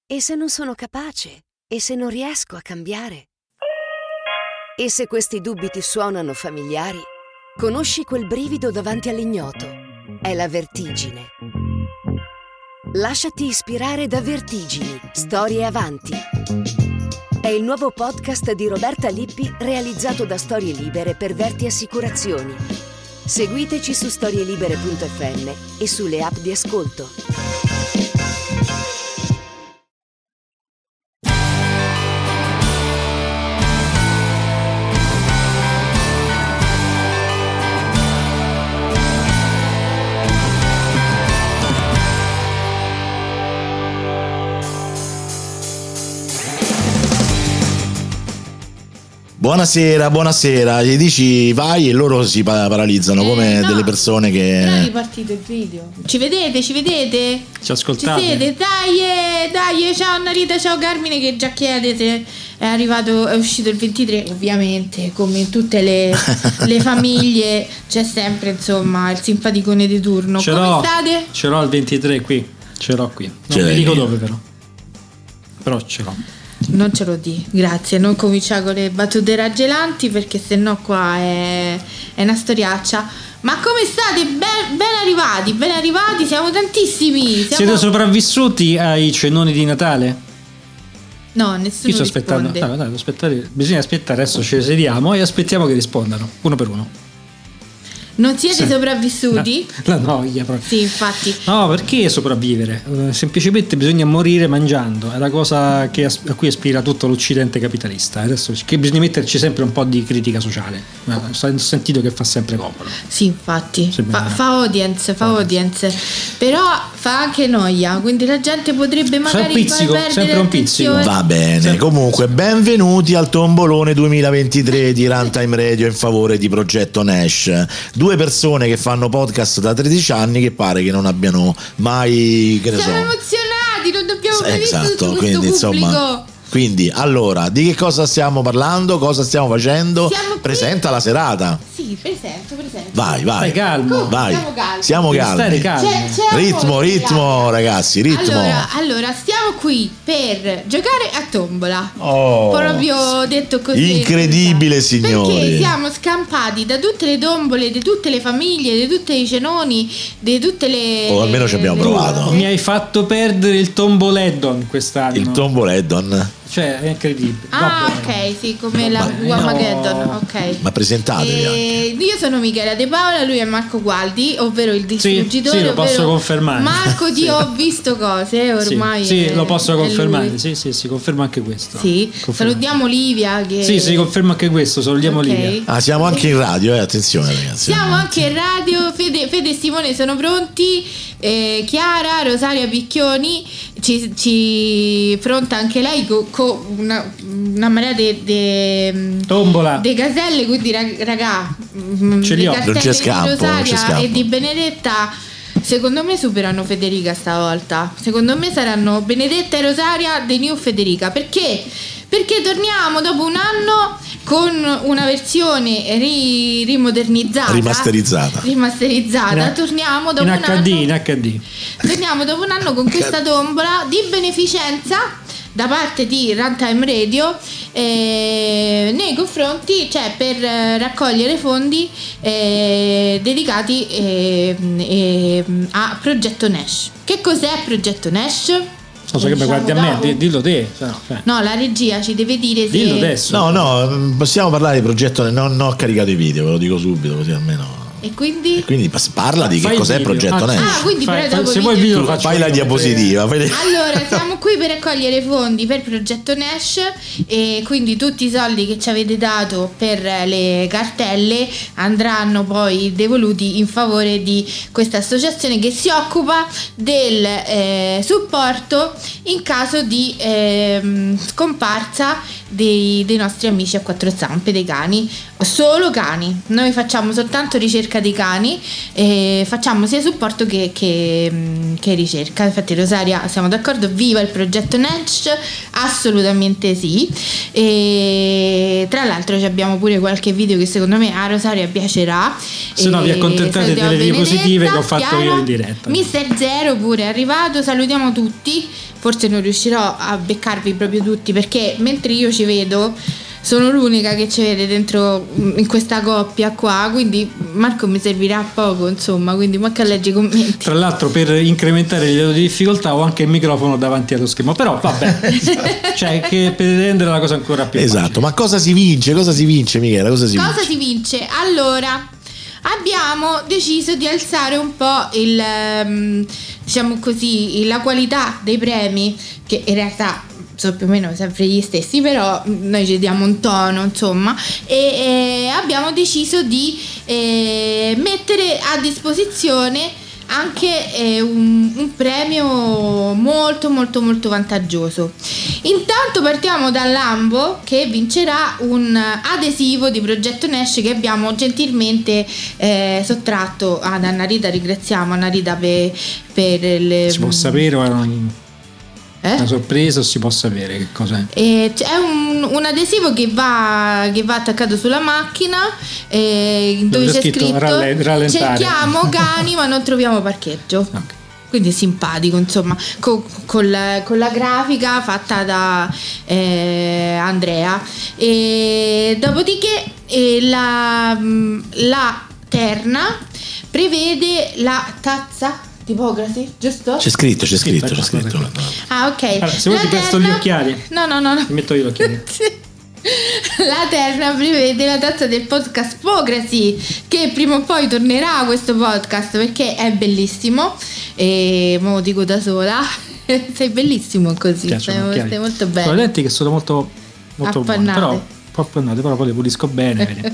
E se non sono capace? E se non riesco a cambiare? E se questi dubbi ti suonano familiari? Conosci quel brivido davanti all'ignoto? È la vertigine. Lasciati ispirare da Vertigini, storie avanti. È il nuovo podcast di Roberta Lippi realizzato da Storie Libere per Verti Assicurazioni. Seguiteci su storielibere.fm e sulle app di ascolto. Buonasera, gli dici vai e loro si paralizzano come no, delle persone che... Però è ripartito il video. Ci vedete? Ci ascoltate? Ci siete? Dai, ciao Narita, ciao Carmine che già chiedete. È uscito il 23, ovviamente, come in tutte le famiglie c'è sempre, insomma, il simpaticone di turno. Come state? Ce l'ho il 23 qui, ce l'ho qui. Non vi dico dove però ce l'ho. Non ce lo di, grazie. Non cominciare con le battute raggelanti perché sennò qua è una storiaccia. Ma come state? Ben arrivati, siamo tantissimi. Siete sopravvissuti ai cenoni di Natale? No, nessuno. Io sto aspettando. Bisogna aspettare, adesso ci sediamo e aspettiamo che rispondano uno per uno. Non siete sopravvissuti? La noia proprio. Sì, infatti. No, perché sopravvivere? Semplicemente bisogna morire mangiando. È la cosa a cui aspira tutto l'Occidente capitalista. Adesso che bisogna metterci sempre un po' di critica sociale. Ho sentito che fa sempre comodo. Sì, infatti. Fa audience. Però fa anche noia. Quindi la gente potrebbe magari perdere sempre un pizzico. Va bene. Comunque, benvenuti al tombolone 2023 di Runtime Radio in favore di Progetto Nash. Due persone che fanno podcast da 13 anni che pare che non abbiano mai, che ne siamo so, emozionati, non dobbiamo vedere esatto, tutto quindi questo pubblico. insomma, quindi allora di che cosa stiamo parlando, cosa stiamo facendo? Presenta la serata. Sì, presento. Vai. Stai calmo. Vai. Siamo calmi. Siamo calmi. Ritmo, ragazzi, ritmo. Allora, stiamo qui per giocare a tombola. Proprio detto così. Incredibile, signori. Perché siamo scampati da tutte le tombole, di tutte le famiglie, di tutti i cenoni, di tutte le... O almeno ci abbiamo provato. Mi hai fatto perdere il Tomboleddon quest'anno. Il Tomboleddon. Cioè, è incredibile. Ok, sì, come la Guamageddon. Ok. Ma presentatevi. Io sono Michela De Paola, lui è Marco Gualdi, ovvero il distruggitore. Sì, lo posso confermare. Marco, ti ho visto cose ormai. Sì, lo posso confermare. Sì, confermo anche questo. Sì, salutiamo Livia. Sì, confermo anche questo. Salutiamo Livia. Siamo anche in radio, attenzione, ragazzi. Siamo anche in radio. Fede e Simone sono pronti. Chiara, Rosaria Picchioni ci pronta anche lei con una marea di tombola, dei gaselle, quindi raga, ce li ho. Non c'è scampo, di Rosaria e di Benedetta secondo me superano Federica stavolta. Secondo me saranno Benedetta e Rosaria The New Federica. Perché torniamo dopo un anno con una versione rimodernizzata, rimasterizzata. Torniamo dopo in HD. Torniamo dopo un anno con questa tombola di beneficenza da parte di Runtime Radio nei confronti, cioè per raccogliere fondi dedicati a Progetto Nash. Che cos'è Progetto Nash? Non so che mi guardi a me, dillo te. No, la regia ci deve dire se... Dillo adesso. No, possiamo parlare di Progetto. Non ho caricato i video, ve lo dico subito, così almeno. E quindi parla di che cos'è Progetto Nash. Quindi se vuoi il video fai la diapositiva. Allora, siamo qui per raccogliere fondi per Progetto Nash e quindi tutti i soldi che ci avete dato per le cartelle andranno poi devoluti in favore di questa associazione che si occupa del supporto in caso di scomparsa dei nostri amici a quattro zampe, dei cani, solo cani. Noi facciamo soltanto ricerca dei cani e facciamo sia supporto che ricerca. Infatti Rosaria, siamo d'accordo, viva il progetto Nash, assolutamente sì. E tra l'altro abbiamo pure qualche video che secondo me a Rosaria piacerà. Se no vi accontentate delle diapositive che ho fatto Chiara, io in diretta. Mister Zero pure è arrivato, salutiamo tutti. Forse non riuscirò a beccarvi proprio tutti, perché mentre io ci vedo sono l'unica che ci vede dentro in questa coppia qua, quindi Marco mi servirà poco, insomma, quindi manca a leggere i commenti. Tra l'altro, per incrementare il livello di difficoltà ho anche il microfono davanti allo schermo, però vabbè, cioè che per rendere la cosa ancora più esatto. Ma cosa si vince Michela? Cosa si vince? Allora, abbiamo deciso di alzare un po' diciamo così, la qualità dei premi, che in realtà sono più o meno sempre gli stessi, però noi ci diamo un tono, insomma, e abbiamo deciso di mettere a disposizione anche un premio molto molto molto vantaggioso. Intanto partiamo da Lambo, che vincerà un adesivo di Progetto Nash che abbiamo gentilmente sottratto ad Annarita. Ringraziamo Annarita per si può sapere o una sorpresa, o si può sapere che cos'è? È un adesivo che va attaccato sulla macchina, dove c'è scritto rallentare. Cerchiamo cani ma non troviamo parcheggio. Okay. Quindi è simpatico, insomma, con la grafica fatta da Andrea. E dopodiché la terna prevede la tazza tipografia, giusto? C'è scritto. Ah, ok. Allora, se vuoi ti presto gli occhiali. No. Ti metto io gli occhiali. La terna prevede la tazza del podcast Pograsi, che prima o poi tornerà a questo podcast perché è bellissimo. E mo dico da sola. Sei bellissimo così. Stai molto bene. Sono lenti che sono molto molto buone, però poi le pulisco bene.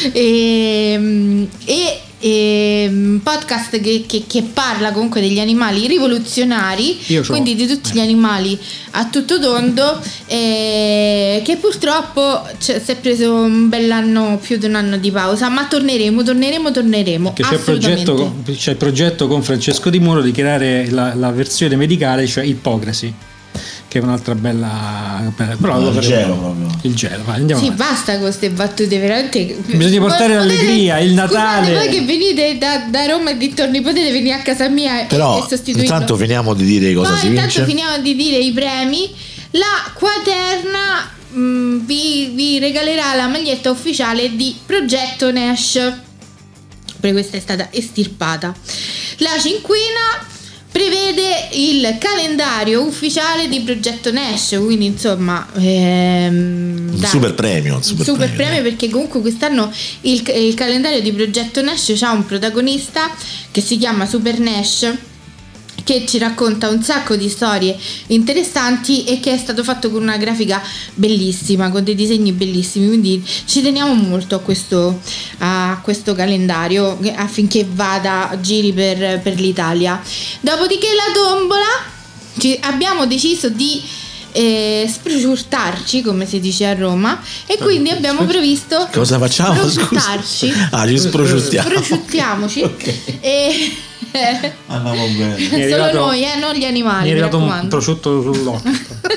Podcast che parla comunque degli animali rivoluzionari, quindi di tutti gli animali a tutto tondo, che purtroppo si è preso un bell'anno, più di un anno di pausa, ma torneremo che c'è il progetto con Francesco Di Muro di creare la versione medicale, cioè Ippocrasi, che è un'altra bella però il gelo proprio. Il gelo, vai, andiamo avanti. Basta con queste battute, veramente bisogna portare l'allegria, il Natale. Scusate, voi che venite da Roma e dintorni potete venire a casa mia però e sostituirlo. Intanto finiamo di dire cosa si vince. Intanto finiamo di dire i premi. La quaterna vi regalerà la maglietta ufficiale di Progetto Nash, perché questa è stata estirpata. La cinquina prevede il calendario ufficiale di Progetto Nash, quindi insomma un super premio perché comunque quest'anno il calendario di Progetto Nash ha un protagonista che si chiama Super Nash, che ci racconta un sacco di storie interessanti e che è stato fatto con una grafica bellissima, con dei disegni bellissimi, quindi ci teniamo molto a questo calendario affinché giri per l'Italia. Dopodiché la tombola, abbiamo deciso di sprociurtarci, come si dice a Roma, e quindi abbiamo previsto cosa facciamo? Sprociurtarci. Ci sprociurtiamoci. Okay. Andiamo bene. Solo noi, non gli animali. Mi è arrivato un prosciutto sull'occhio.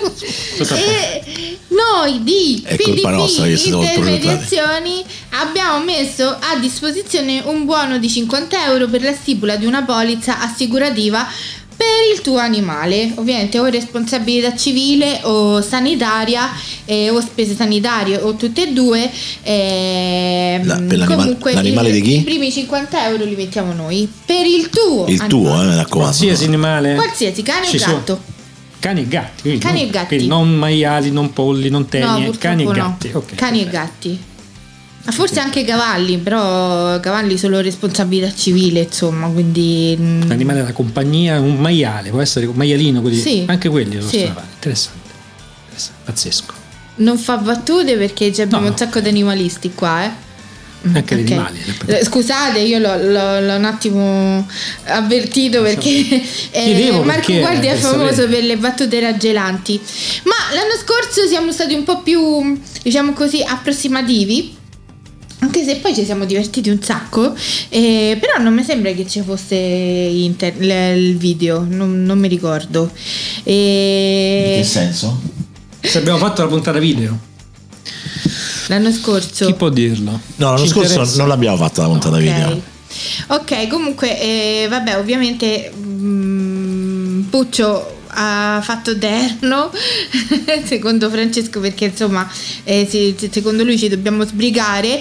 Noi di PDP Intermediazioni abbiamo messo a disposizione un buono di 50 euro per la stipula di una polizza assicurativa per il tuo animale, ovviamente o responsabilità civile o sanitaria, o spese sanitarie o tutte e due. Comunque l'animale di chi? I primi 50 euro li mettiamo noi per il tuo mi raccomando. Qualsiasi animale, qualsiasi cane o gatto. Cani e gatti, cani e gatti. Quindi non maiali, non polli, non tenie, cani e no. gatti. Okay, cani e gatti. Ma forse anche cavalli, però cavalli solo responsabilità civile, insomma, quindi l'animale della compagnia, un maiale, può essere un maialino, quindi sì, anche quelli lo possono fare. Interessante, pazzesco. Non fa battute perché abbiamo un sacco di animalisti qua, Anche degli Ok. animali. Scusate, io l'ho un attimo avvertito perché Chiedevo Marco perché, Gualdi è per famoso sapere. per le battute raggelanti. Ma l'anno scorso siamo stati un po' più, diciamo così, approssimativi. Anche se poi ci siamo divertiti un sacco, però non mi sembra che ci fosse il video, non mi ricordo. In che senso? Se abbiamo fatto la puntata video, L'anno scorso. chi può dirlo? No, l'anno Ci scorso interessa? non l'abbiamo fatta la puntata video. Ok, comunque, vabbè, ovviamente Puccio ha fatto terno secondo Francesco, perché insomma secondo lui ci dobbiamo sbrigare,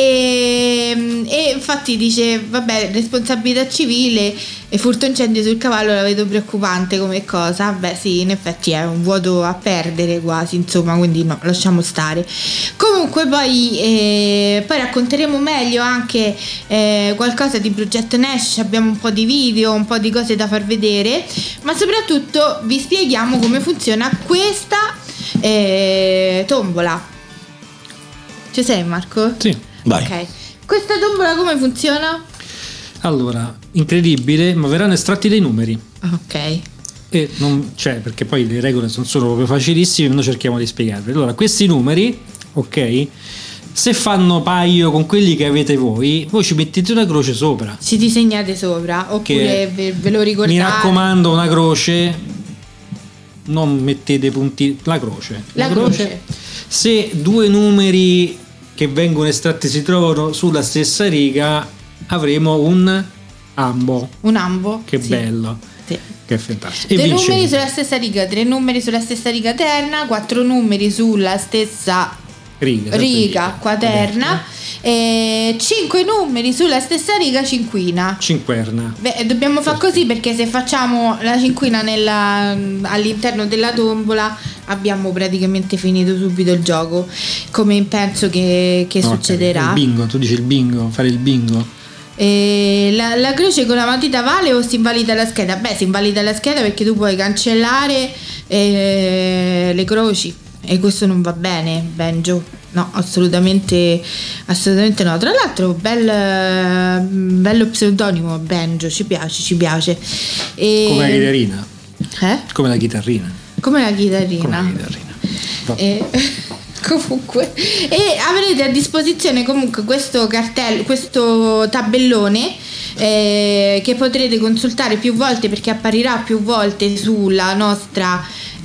e infatti dice vabbè, responsabilità civile e furto incendio sul cavallo la vedo preoccupante come cosa. Beh sì, in effetti è un vuoto a perdere quasi, insomma, quindi no, lasciamo stare. Comunque poi racconteremo meglio anche qualcosa di Progetto Nash, abbiamo un po' di video, un po' di cose da far vedere, ma soprattutto vi spieghiamo come funziona questa tombola. Ci sei, Marco? Sì. Vai. Ok. Questa tombola come funziona? Allora, incredibile, ma verranno estratti dei numeri. Ok. E non c'è, perché poi le regole sono proprio facilissime, noi cerchiamo di spiegarvi. Allora, questi numeri, ok, se fanno paio con quelli che avete voi ci mettete una croce sopra. Ci disegnate sopra, oppure ve lo ricordate? Mi raccomando, una croce, non mettete punti, la croce. La croce. Se due numeri che vengono estratti si trovano sulla stessa riga, avremo un ambo. Un ambo. Che sì. bello. Sì. Che è fantastico. E Due vincete. numeri sulla stessa riga, 3 numeri sulla stessa riga terna, 4 numeri sulla stessa riga quaterna, 5 numeri sulla stessa riga cinquina. Cinquerna. Beh, dobbiamo fare così, perché se facciamo la cinquina all'interno della tombola abbiamo praticamente finito subito il gioco, come penso che succederà. Il bingo, tu dici il bingo, fare il bingo. La croce con la matita vale o si invalida la scheda? Beh, si invalida la scheda perché tu puoi cancellare le croci, e questo non va bene, Benjo. No, assolutamente no. Tra l'altro bello pseudonimo, Benjo, ci piace. Come la chitarrina. Come la chitarrina. Come la chitarrina. Comunque, e avrete a disposizione comunque questo cartello, questo tabellone che potrete consultare più volte, perché apparirà più volte sulla nostra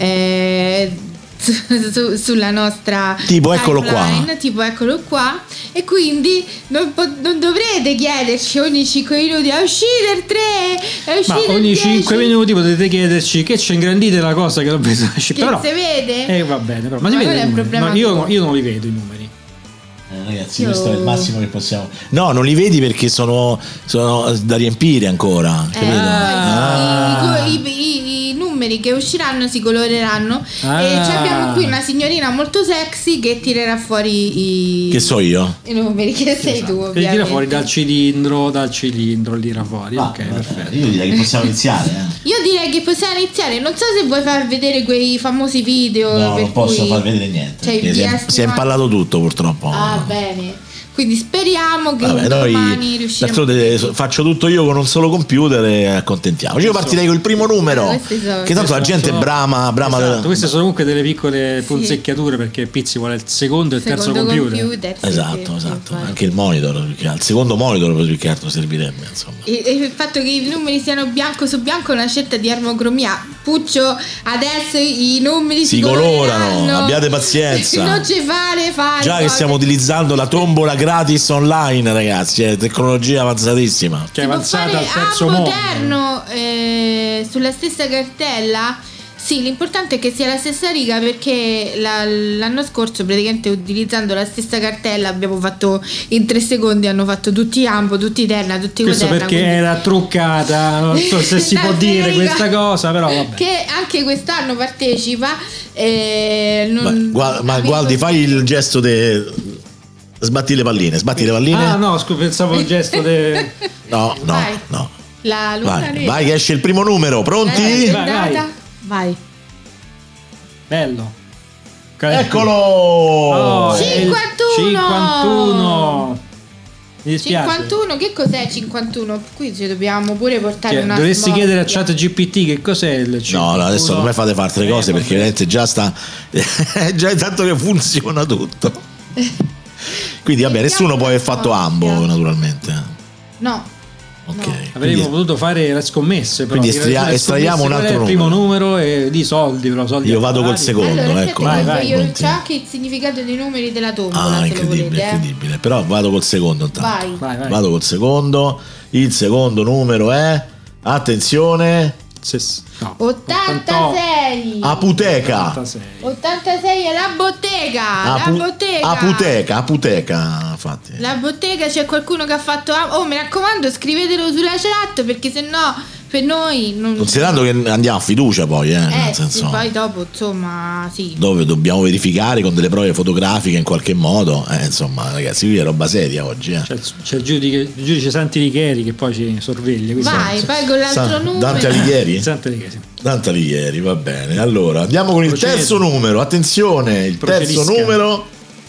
sulla nostra tipo eccolo timeline, qua, tipo eccolo qua, e quindi non dovrete chiederci ogni 5 minuti è uscito il 3, è uscito ma ogni il 10. 5 minuti potete chiederci che c'è ingrandite la cosa che l'ho presa, che però si vede? va bene, però ma si Ma vede quello è i un numeri? problema No, tuo. io non li vedo i numeri. ragazzi, questo è il massimo che possiamo. No, non li vedi perché sono da riempire ancora, capito? I numeri che usciranno si coloreranno, e abbiamo qui una signorina molto sexy che tirerà fuori Che so io? i numeri, che sei tu, Che li ovviamente. tira fuori dal cilindro, li tira fuori. Ok, perfetto. Io direi che possiamo iniziare. Io direi che possiamo iniziare. Non so se vuoi far vedere quei famosi video. No, per non posso cui far vedere niente. c'è il Perché DS si è impallato tutto, purtroppo. Ah, bene. Quindi speriamo che Vabbè, domani riusciremo. d'altronde faccio tutto io con un solo computer e accontentiamoci. Io partirei col primo numero, questi sono- che tanto la gente è brama. Esatto, queste sono comunque delle piccole punzecchiature, perché Pizzi vuole il secondo e il terzo computer. sì, Esatto, sì, esatto. infatti. Anche il monitor, il secondo monitor più che altro servirebbe, insomma. E il fatto che i numeri siano bianco su bianco è una scelta di armocromia. Puccio, adesso i numeri Si colorano, abbiate pazienza. Non ci fare Già che stiamo utilizzando la tombola gratis online, ragazzi, è tecnologia avanzatissima. Che è avanzata al terzo mondo. moderno sulla stessa cartella. Sì, l'importante è che sia la stessa riga, perché l'anno scorso praticamente utilizzando la stessa cartella abbiamo fatto in 3 secondi, hanno fatto tutti ambo, tutti terna, tutti Questo quaterna, perché quindi- era truccata, non so se si può dire questa cosa, però vabbè. che anche quest'anno partecipa, Ma Gualdi, fai il gesto sbatti le palline. Ah no, pensavo il gesto No, Vai. no. La luna Vai che esce il primo numero, pronti? Vai. bello. Eccolo! Oh, è il 51. 51. Mi dispiace. 51, che cos'è 51? Qui ci dobbiamo pure portare una dovresti smorfia. chiedere a ChatGPT che cos'è il 51. No, adesso non mi fate fare altre cose perché veramente già sta già è tanto che funziona tutto. Quindi vabbè, nessuno può aver fatto ambo naturalmente. No. Ok. No. Avremmo potuto fare le scommesse, però quindi estraiamo un altro il numero. primo numero e di soldi, però soldi. Io vado col apparati. secondo, Allora, ecco. aspetta, vai, io continua. c'ho anche il significato dei numeri della tombola, se lo Incredibile, volete. incredibile. Però vado col secondo intanto. Vai. Vado col secondo. Il secondo numero è, attenzione, No, 86. Aputeca. 86 è la bottega. Aputeca, infatti. La bottega, c'è qualcuno che ha fatto. Oh, mi raccomando, scrivetelo sulla chat perché sennò per noi non. Considerando che andiamo a fiducia poi, nel senso, sì, poi dopo, insomma, sì. dove dobbiamo verificare con delle prove fotografiche in qualche modo, insomma, ragazzi, qui è roba seria oggi. C'è il giudice Santi Licheri che poi ci sorveglia. Vai, poi con l'altro numero. Dante Alighieri? Santi Licheri, sì. Dante Alighieri, va bene. Allora, andiamo con il Procedo. terzo numero. Attenzione, il terzo Procedisca. numero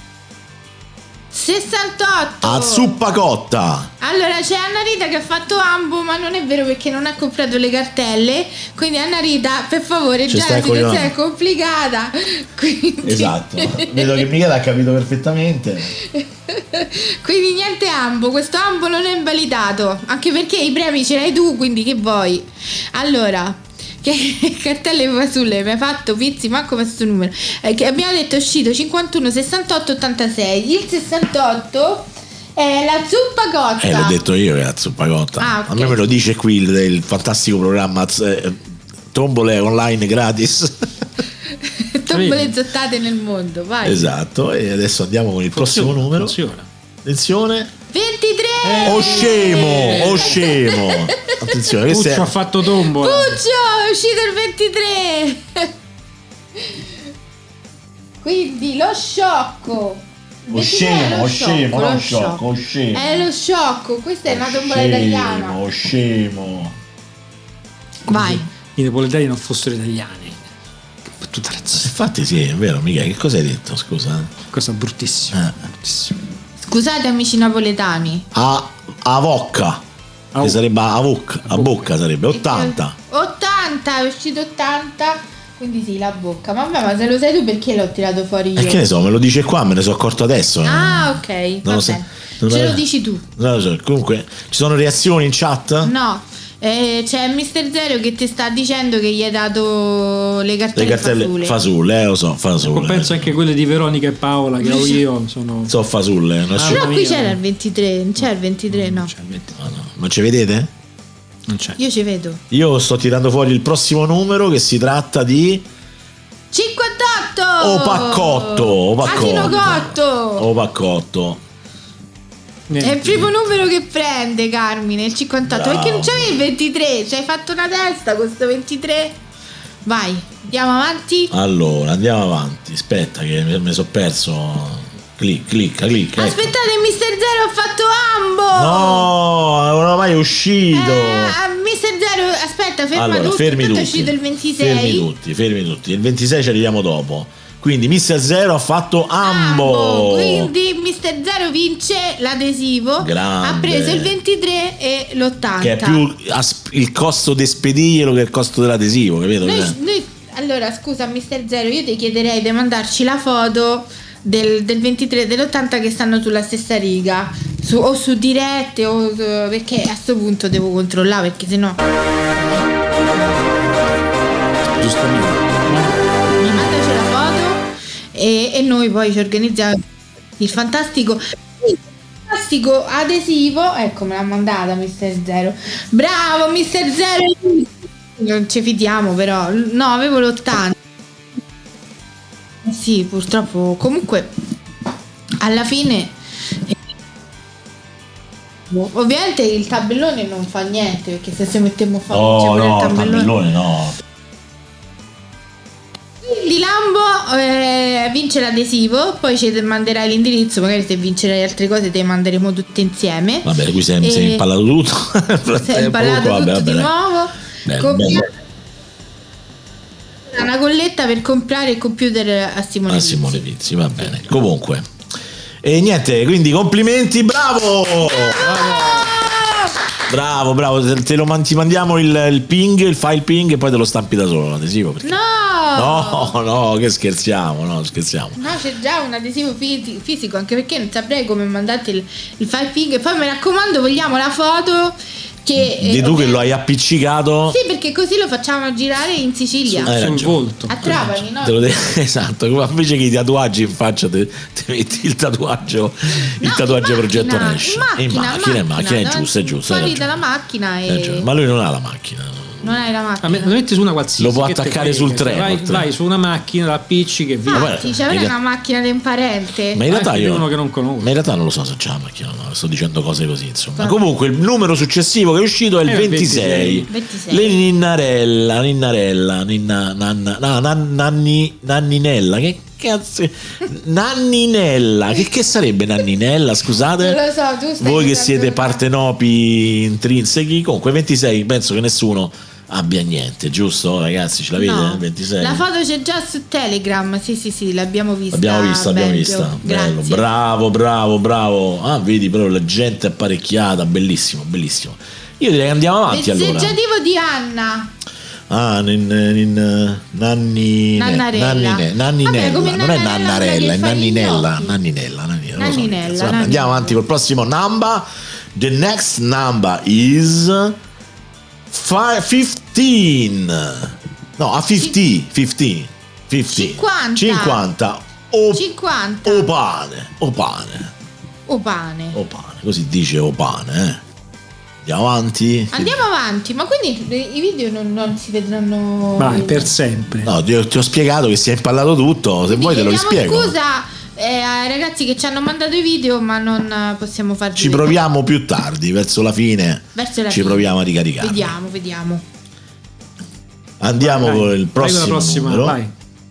68. a zuppa cotta. Allora c'è Anna Rita che ha fatto ambo, ma non è vero perché non ha comprato le cartelle. Quindi Anna Rita, per favore, Ci già stai la situazione cogliendo. è complicata. Quindi... Esatto. Vedo che Michele ha capito perfettamente. Quindi niente ambo, questo ambo non è invalidato, anche perché i premi ce l'hai tu, quindi che vuoi? Allora, che cartelle fasulle mi hai fatto, Pizzi, manco questo numero, che abbiamo detto è uscito 51, 68, 86. Il 68 è la zuppa cotta. L'ho detto io che è la zuppa cotta. Ah, ok. A me lo dice qui il fantastico programma tombole online gratis. Tombole zottate nel mondo, vai. Esatto, e adesso andiamo con il prossimo numero. Attenzione. 23. Oh scemo. Attenzione, questo Puccio ha fatto tombola. Puccio, è uscito il 23. Quindi lo sciocco. O scemo, Lo sciocco. È lo sciocco, questa è una tombola italiana. O scemo. Vai. I napoletani non fossero italiani. Che battuta razzista. Infatti sì, è vero, Michele, che cosa hai detto, scusa? Cosa bruttissima. Bruttissima. Scusate amici napoletani. A vocca. Che sarebbe a bocca sarebbe 80. 80, è uscito 80. Quindi sì, la bocca. Vabbè, ma se lo sai tu perché l'ho tirato fuori io? E che ne so, me lo dice qua, me ne sono accorto adesso. Ah, ok. Non Va lo so. bene. Ce lo dici tu. Non lo so. Comunque, ci sono reazioni in chat? No. C'è Mr. Zero che ti sta dicendo che gli hai dato le cartelle fasulle, lo so, fasulle. Penso anche quelle di Veronica e Paola che ho io sono fasulle. Però qui c'era il 23, non c'è il 23, no. Non ci vedete? Non c'è. Io ci vedo. Io sto tirando fuori il prossimo numero, che si tratta di 58. Paccotto. Asino cotto. Paccotto. È il primo numero che prende, Carmine, il 58. Bravo. Perché non c'avevi il 23? Ci hai fatto una testa con sto 23. Vai, andiamo avanti. Allora, andiamo avanti. Aspetta che mi sono perso. Clicca. Aspettate, Mr. Zero ha fatto ambo. No, non è mai uscito. Mr. Zero, aspetta, ferma tutto. Fermi Tanto tutti. è uscito il 26. Fermi tutti. Il 26 ci arriviamo dopo. Quindi Mr. Zero ha fatto ambo. Quindi Mr. Zero vince l'adesivo. Grande. Ha preso il 23 e l'80. Che è più il costo di spediglielo che il costo dell'adesivo, capito? Allora, scusa, Mr. Zero, io ti chiederei di mandarci la foto del 23 e dell'80 che stanno sulla stessa riga. O su dirette, perché a sto punto devo controllare, perché sennò. Giustamente. Mandaci la foto e noi poi ci organizziamo il fantastico adesivo. Ecco, me l'ha mandata Mr. Zero. Bravo Mr. Zero. Non ci fidiamo, però no, avevo l'80. Sì, purtroppo. Comunque alla fine ovviamente il tabellone non fa niente, perché se ci mettiamo a fare il tabellone no. Di Lambo vince l'adesivo, poi ci manderai l'indirizzo, magari se vincerai altre cose te le manderemo tutte insieme. Vabbè, qui sei impallato tutto. Sei impallato tutto di nuovo. Bene. Una colletta per comprare il computer a Simone Pizzi, va bene. Comunque, E niente, quindi complimenti, bravo! Bravo, te lo ti mandiamo il ping, il file ping e poi te lo stampi da solo l'adesivo. Perché... No, che scherziamo. No, c'è già un adesivo fisico, anche perché non saprei come mandate il file ping. E poi mi raccomando, vogliamo la foto di tu che lo hai appiccicato. Sì, perché così lo facciamo girare in Sicilia sul volto a Trapani, no? Esatto, invece che i tatuaggi in faccia te metti il tatuaggio progetto Nash in macchina, è giusto fuori dalla macchina ma lui non ha la macchina. Non hai la macchina. Lo metti su una qualsiasi. Lo può attaccare sul treno. Vai su una macchina, la appiccichi e via. Sì, c'è una macchina di un parente. Ma in realtà io uno che non conosco. Ma in realtà non lo so se c'è la macchina, no, sto dicendo cose così, insomma. Ma comunque il numero successivo che è uscito è il 26. Le Nanninella, che cazzo? Nanninella, che sarebbe Nanninella, scusate? Non lo so, tu stai voi che siete partenopi intrinsechi. Comunque 26 penso che nessuno abbia niente, giusto ragazzi? Ce l'avete? No. 26. La foto c'è già su Telegram. Sì, l'abbiamo vista. L'abbiamo vista. Bello. Bravo. Ah, vedi, però la gente è apparecchiata, bellissimo. Io direi che andiamo avanti allora. Messeggiativo di Anna. Nanninella. Non è Nannarella, è Nanninella. Andiamo avanti col prossimo number. The next number is 15. No, a 50. 50. Opane. Così dice opane, Andiamo avanti. Ma quindi i video non si vedranno per sempre. No, ti ho spiegato che si è impallato tutto. Se vuoi te lo rispiego. Scusa ai ragazzi che ci hanno mandato i video, ma non possiamo farci. Ci proviamo più tardi, verso la fine. Proviamo a ricaricare. Vediamo. Andiamo con il prossimo numero. Vai.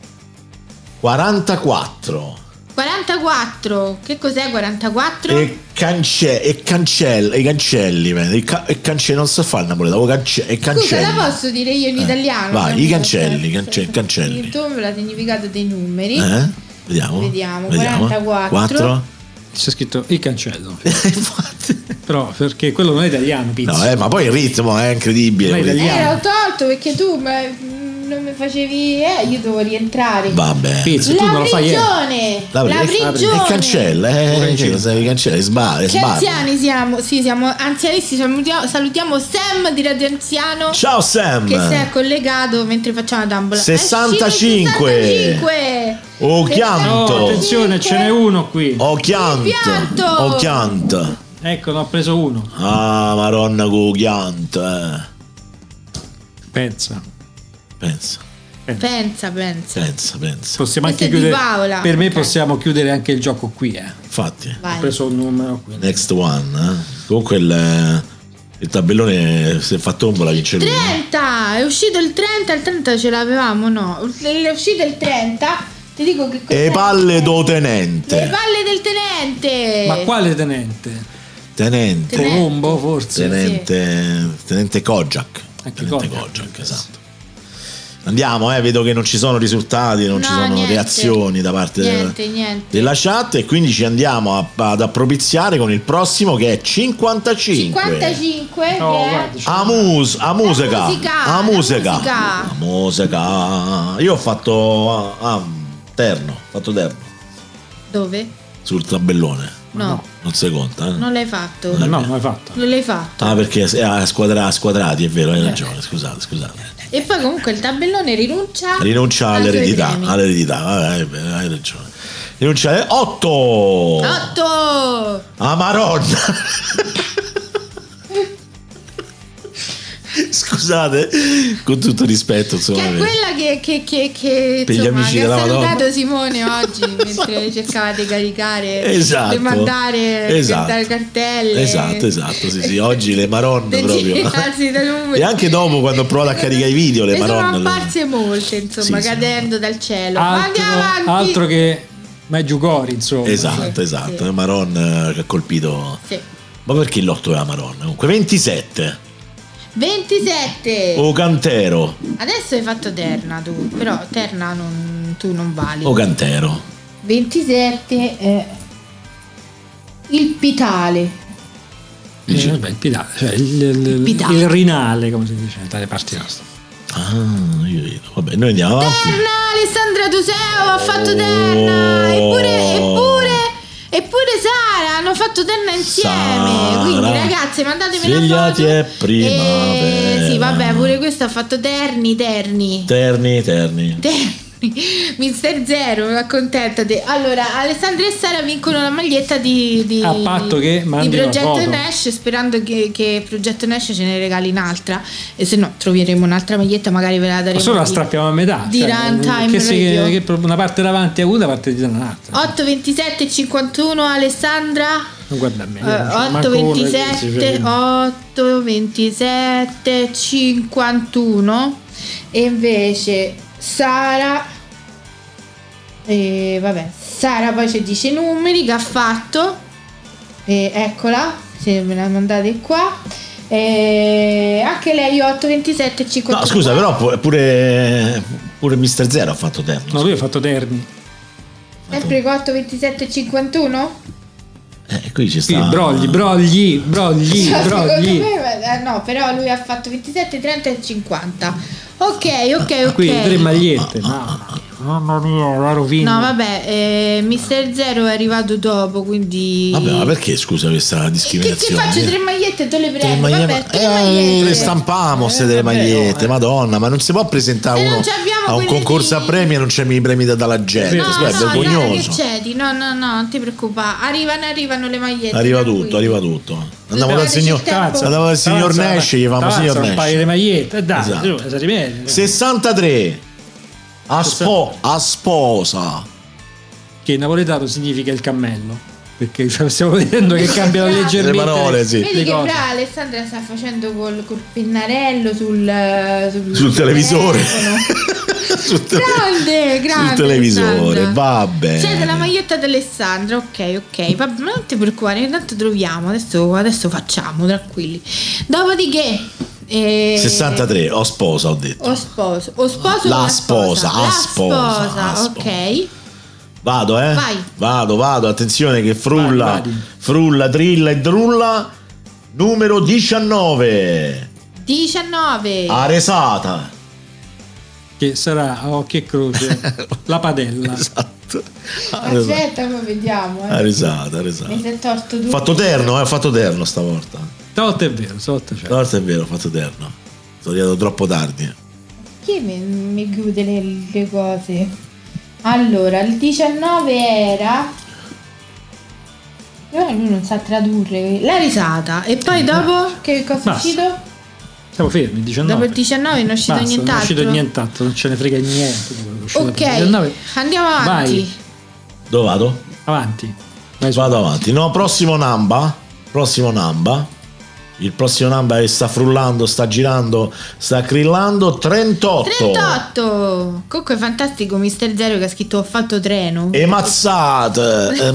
44. Che cos'è 44? E cancelli, non so fare il napoletano. E cancelli. Scusa, la posso dire io in italiano? Vai, i cancelli. Il significato dei numeri. Vediamo. 4. C'è scritto il cancello. Però perché quello non è italiano, Pizzo. No, ma poi il ritmo è incredibile. L'ho tolto perché tu non mi facevi, io devo rientrare. Vabbè. Pizzo, tu non lo fai. La prigione. E cancella, sbaglia. Che anziani siamo? Sì, siamo anzianissimi. Salutiamo Sam di Radio Anziano. Ciao Sam. Che si è collegato mentre facciamo la tambola. 65. Chianto. Attenzione, ce n'è uno qui. Chianto. Ecco, ne ho preso uno. Maronna con Chianto. Pensa. Possiamo anche chiudere. Per me possiamo chiudere anche il gioco qui. Infatti. Vai. Ho preso un numero qui. Next one. Comunque il tabellone, se fa tombola vince lui. 30. È uscito il 30 ce l'avevamo, no? È uscito il 30. Ti dico che le palle do tenente. Le palle del tenente. Ma quale tenente? Tenente. Colombo forse. Tenente Kojak. Kojak, esatto. Andiamo, vedo che non ci sono risultati, non ci sono reazioni da parte della chat, e quindi ci andiamo ad appropriare con il prossimo che è 55. A musica. Io ho fatto terno. Dove? Sul tabellone. No. Non si conta. Non l'hai fatto. Non l'hai fatto. Non l'hai fatto. Perché a squadrati, è vero, hai ragione, scusate. E poi comunque il tabellone rinuncia all'eredità. Vabbè, hai ragione. Rinuncia 8. Maronna. Scusate, con tutto rispetto, insomma, che è quella che per gli amici della Madonna ha salutato Simone oggi mentre cercava di caricare, di mandare cartelle. Esatto, sì, oggi le maronne proprio. E anche dopo, quando ho provato a caricare i video, le maronne sono apparse molte, insomma, cadendo dal cielo. Altro che Meggiugori, insomma. Esatto, le maronne che ha colpito. Sì. Ma perché l'8 è la maronna? Comunque 27. O Cantero. Adesso hai fatto Terna tu, però Terna tu non vali. O Cantero. 27 Il pitale. Vabbè, il pitale, cioè il rinale, come si dice dalle parti nostre. Io vedo. Vabbè, noi andiamo avanti. Terna, Alessandra Doseo ha fatto Terna. Eppure Sara hanno fatto Terna insieme. Sara, quindi ragazze, mandatemi una svegliati foto. è primavera. Sì, vabbè, pure questo ha fatto terni. Mister Zero, mi accontentate. Allora, Alessandra e Sara vincono la maglietta di a patto che di mandino Progetto foto. Nash, sperando che Progetto Nash ce ne regali un'altra, e se no troveremo un'altra maglietta, magari ve la daremo. Ma solo la strappiamo a metà. Di Runtime Radio. Che una parte davanti a una parte di un'altra. 8:27:51 Alessandra. Non guarda a me. 8:27:51 e invece Sara, Sara poi ci dice i numeri che ha fatto, eccola, se me la mandate qua, anche lei 8:27:51. No, scusa, però pure Mister Zero ha fatto Terno. No, lui ha fatto Terni. Sempre 8:27:51? Qui ci sta. Brogli. No, però lui ha fatto 27, 30 e 50. Ok. Qui 3 magliette. Mamma mia, la rovina. No, vabbè, Mister Zero è arrivato dopo, quindi. Vabbè, ma perché scusa questa Che discriminazione? faccio 3 magliette e te le prendo? magliette, Vabbè, 3 magliette. le stampamo queste 3 magliette, madonna, ma non si può presentare E non uno ci abbiamo a un quelle concorso di- a premi e non c'è i premi dalla gente. No, È Yara, che vergognoso. cedi? No, non ti preoccupare. Arrivano le magliette. Arriva tranquilli. tutto. Andiamo Dobbiamo dal signor darci il tempo. Andiamo dal signor Nash, gli famo signor un paio di Nash. magliette. Dai, Esatto. si rimede. 63 a sposa. Che in napoletano significa il cammello. Perché stiamo vedendo che cambiano Le leggermente parole, sì. Vedi le che cose. brava Alessandra sta facendo col pennarello sul televisore. telefono. grande Sul televisore, Alessandra. vabbè. C'è della maglietta di Alessandra, ok, vabbè, ma non ti preoccupare, intanto troviamo, adesso facciamo, tranquilli. Dopodiché 63, ho sposa, ho detto. o sposo La una sposa, la a sposa. ok. Vado, Vai. Vado, attenzione che frulla, Vai. frulla, drilla e drulla. Numero 19. 19 Aresata. Che sarà a occhio e croce la padella. Esatto. aspetta, poi vediamo Aresata. mi sei torto tu. Fatto terno stavolta. Stavolta è vero, stavolta c'è. Stavolta è vero, ho fatto terno. Sono arrivato troppo tardi. Chi mi chiude le cose? Allora, il 19 era. Però lui non sa tradurre la risata. E poi dopo che cosa è Basta. uscito? Siamo fermi, 19. Dopo il 19 non è uscito Basta, nient'altro. Non è uscito nient'altro, non ce ne frega niente. È uscito Ok, il 19. andiamo avanti. Vai. Dove vado? Avanti. Vai su. Vado avanti. No, prossimo Namba. Il prossimo Namba che sta frullando, sta girando, sta crillando. 38. 38. Comunque è fantastico Mister Zero che ha scritto ho fatto treno. E mazzate.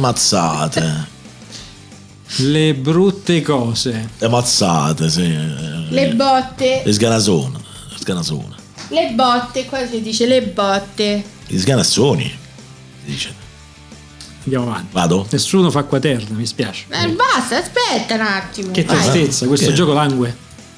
Le brutte cose. Le mazzate, sì. Le botte. Le sganasone. Le botte, qua si dice le botte. Gli sganazzoni. Si dice. Andiamo avanti. Vado? Nessuno fa quaterna, mi spiace. Basta, aspetta un attimo. Che Vai. tristezza, questo Che? gioco langue.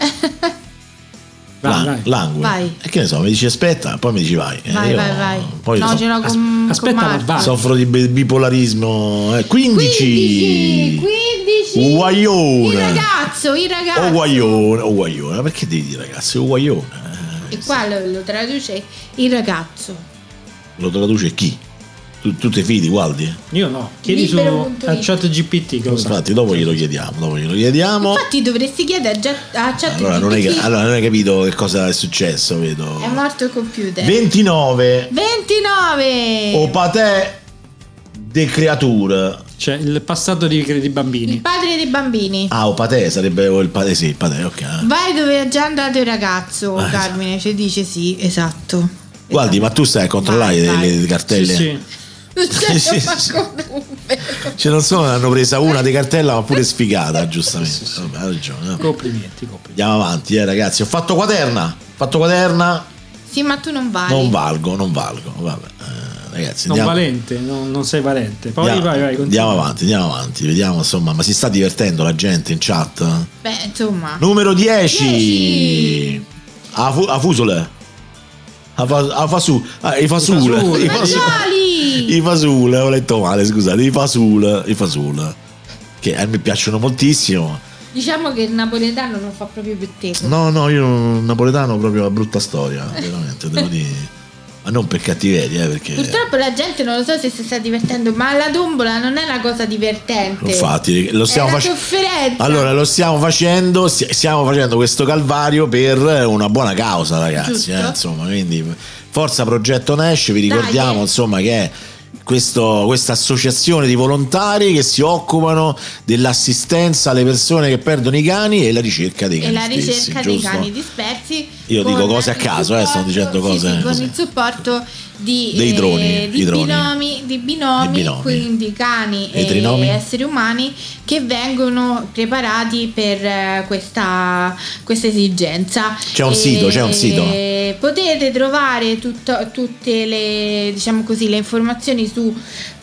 Vai. Langue. Vai. E che ne so, mi dici aspetta, poi mi dici vai. Vai. Poi No, ce l'ho con aspetta, con ma Marco. va. soffro di bipolarismo. 15. 15. Guaglione. Il ragazzo. O guaglione. Ma perché devi dire ragazzi? O guaglione. E qua lo traduce il ragazzo. Lo traduce chi? Tu ti fidi, Gualdi? Io no. Chiedi su Libero.it. a ChatGPT che lo sa. Infatti, dopo glielo chiediamo. Infatti dovresti chiedere a ChatGPT. Allora non hai capito che cosa è successo, vedo. È morto il computer. 29. 29. O patè de creature. Cioè il passato di bambini. Il padre dei bambini. O patè sarebbe il patè, sì, il patè, ok. Vai dove è già andato il ragazzo, Carmine, ci dice sì, esatto. Guardi, ma tu stai a controllare Vai. le cartelle? Sì. Non c'è Sì, manco numero. Cioè, non solo ne hanno presa una di cartella, ma pure sfigata, giustamente. Vabbè, ha ragione. No? Complimenti. Andiamo avanti, ragazzi. Ho fatto quaterna. Sì, ma tu non vali. Non valgo. Vabbè. ragazzi, non valente, non sei valente. Poi vai, andiamo avanti, vediamo, insomma, ma si sta divertendo la gente in chat? Beh, insomma. Numero 10. A Fusole. I Fasule. I Fasule, ho letto male, scusate, i Fasule. Che mi piacciono moltissimo. Diciamo che il napoletano non fa proprio per te. No, io napoletano proprio una brutta storia, veramente, devo dire. Ma non per cattiveria, perché purtroppo la gente non lo so se si sta divertendo, ma la tombola non è una cosa divertente. Infatti, lo stiamo facendo. Sofferenza. Allora, lo stiamo facendo questo calvario per una buona causa, ragazzi. Insomma, quindi forza Progetto Nash, vi ricordiamo, insomma, che è questa associazione di volontari che si occupano dell'assistenza alle persone che perdono i cani e la ricerca dei cani dei cani dispersi. Io dico cose a caso, sto dicendo cose con il supporto dei droni, di binomi, quindi cani e esseri umani che vengono preparati per questa esigenza. C'è un sito. Potete trovare tutte le, diciamo così, le informazioni su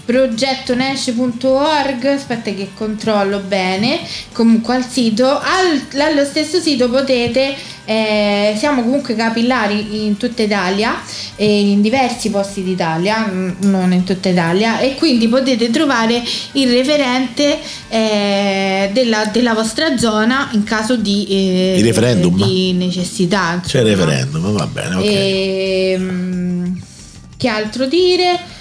progettonash.org. Aspetta che controllo bene. Comunque al sito, allo stesso sito potete, siamo comunque capillari in tutta Italia, in diversi posti d'Italia, non in tutta Italia, e quindi potete trovare il referente della vostra zona in caso di referendum, di necessità. C'è il referendum, va bene, ok. Che altro dire?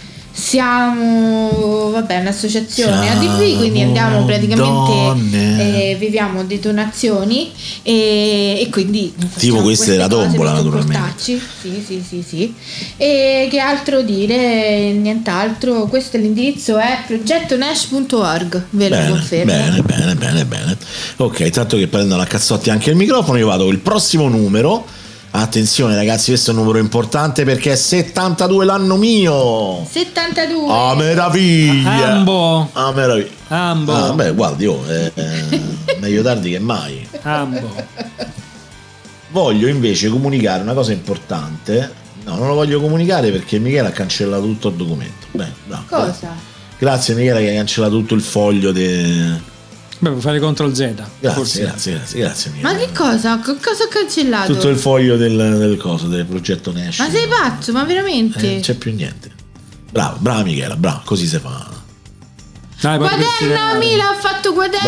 Siamo un'associazione ADP, quindi andiamo praticamente viviamo di donazioni e quindi tipo questa è la tombola, naturalmente. Sì. E che altro dire? Nient'altro. Questo è l'indirizzo, è progettonash.org, ve lo confermo. Bene. Ok, tanto che prendono a cazzotti anche il microfono, io vado con il prossimo numero. Attenzione ragazzi, questo è un numero importante perché è 72 l'anno mio. 72. Ah, meraviglia. Ambo. Beh, guardi, meglio tardi che mai. Ambo. Voglio invece comunicare una cosa importante. No, non lo voglio comunicare perché Michele ha cancellato tutto il documento. Cosa? Grazie Michele che ha cancellato tutto il foglio Beh, puoi fare CTRL Z. Grazie Michele. Ma che cosa? Cosa ho cancellato? Tutto il foglio del progetto Nash. Ma sei pazzo, ma veramente? Non c'è più niente. Brava Michela, brava, così si fa. Quaderna, Mila, ho fatto quaderna.